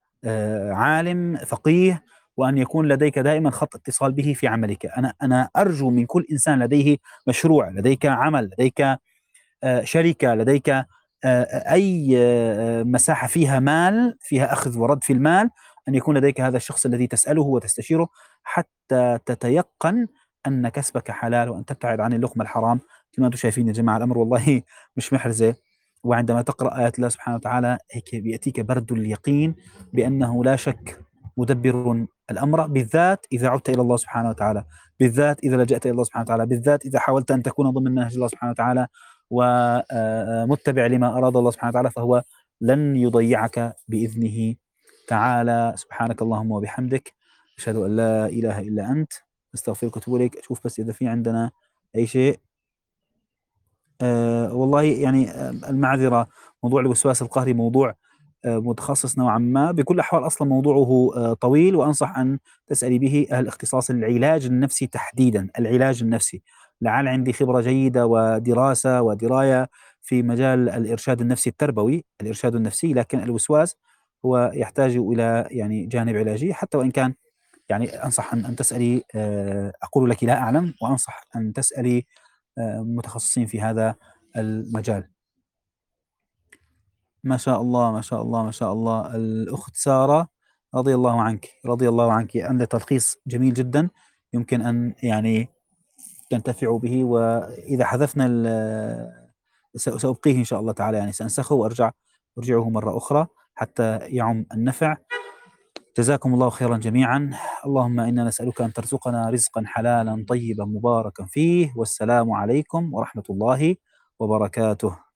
عالم فقيه، وأن يكون لديك دائما خط اتصال به في عملك. أنا أنا أرجو من كل إنسان لديه مشروع، لديك عمل، لديك شركة، لديك أي مساحة فيها مال، فيها أخذ ورد في المال، أن يكون لديك هذا الشخص الذي تسأله وتستشيره حتى تتيقن أن كسبك حلال وأن تبتعد عن اللقمة الحرام. كما أنتم شايفين يا جماعة الأمر والله مش محرزة. وعندما تقرأ آيات الله سبحانه وتعالى هيك بيأتيك برد اليقين بأنه لا شك مدبر الأمر، بالذات إذا عدت إلى الله سبحانه وتعالى، بالذات إذا لجأت إلى الله سبحانه وتعالى، بالذات إذا حاولت أن تكون ضمن منهج الله سبحانه وتعالى ومتبع لما أراد الله سبحانه وتعالى، فهو لن يضيعك بإذنه تعالى. سبحانك اللهم وبحمدك، أشهد أن لا إله إلا أنت، أستغفرك وأتوب إليك. أشوف بس إذا في عندنا أي شيء. أه والله يعني المعذرة، موضوع الوسواس القهري موضوع أه متخصص نوعا ما. بكل الأحوال أصلا موضوعه أه طويل، وأنصح أن تسألي به أهل اختصاص العلاج النفسي تحديدا. العلاج النفسي لعل عندي خبرة جيدة ودراسة ودراية في مجال الإرشاد النفسي التربوي، الإرشاد النفسي، لكن الوسواس هو يحتاج إلى يعني جانب علاجي، حتى وإن كان يعني أنصح أن, أن تسألي، أه أقول لك لا أعلم، وأنصح أن تسألي متخصصين في هذا المجال. ما شاء الله ما شاء الله ما شاء الله. الأخت سارة رضي الله عنك، رضي الله عنك، عندها تلخيص جميل جدا يمكن أن يعني تنتفعوا به. وإذا حذفنا سأبقيه إن شاء الله تعالى، يعني سأنسخه وأرجع أرجعه مرة أخرى حتى يعم النفع. جزاكم الله خيرا جميعا. اللهم إنا نسألك أن ترزقنا رزقا حلالا طيبا مباركا فيه. والسلام عليكم ورحمة الله وبركاته.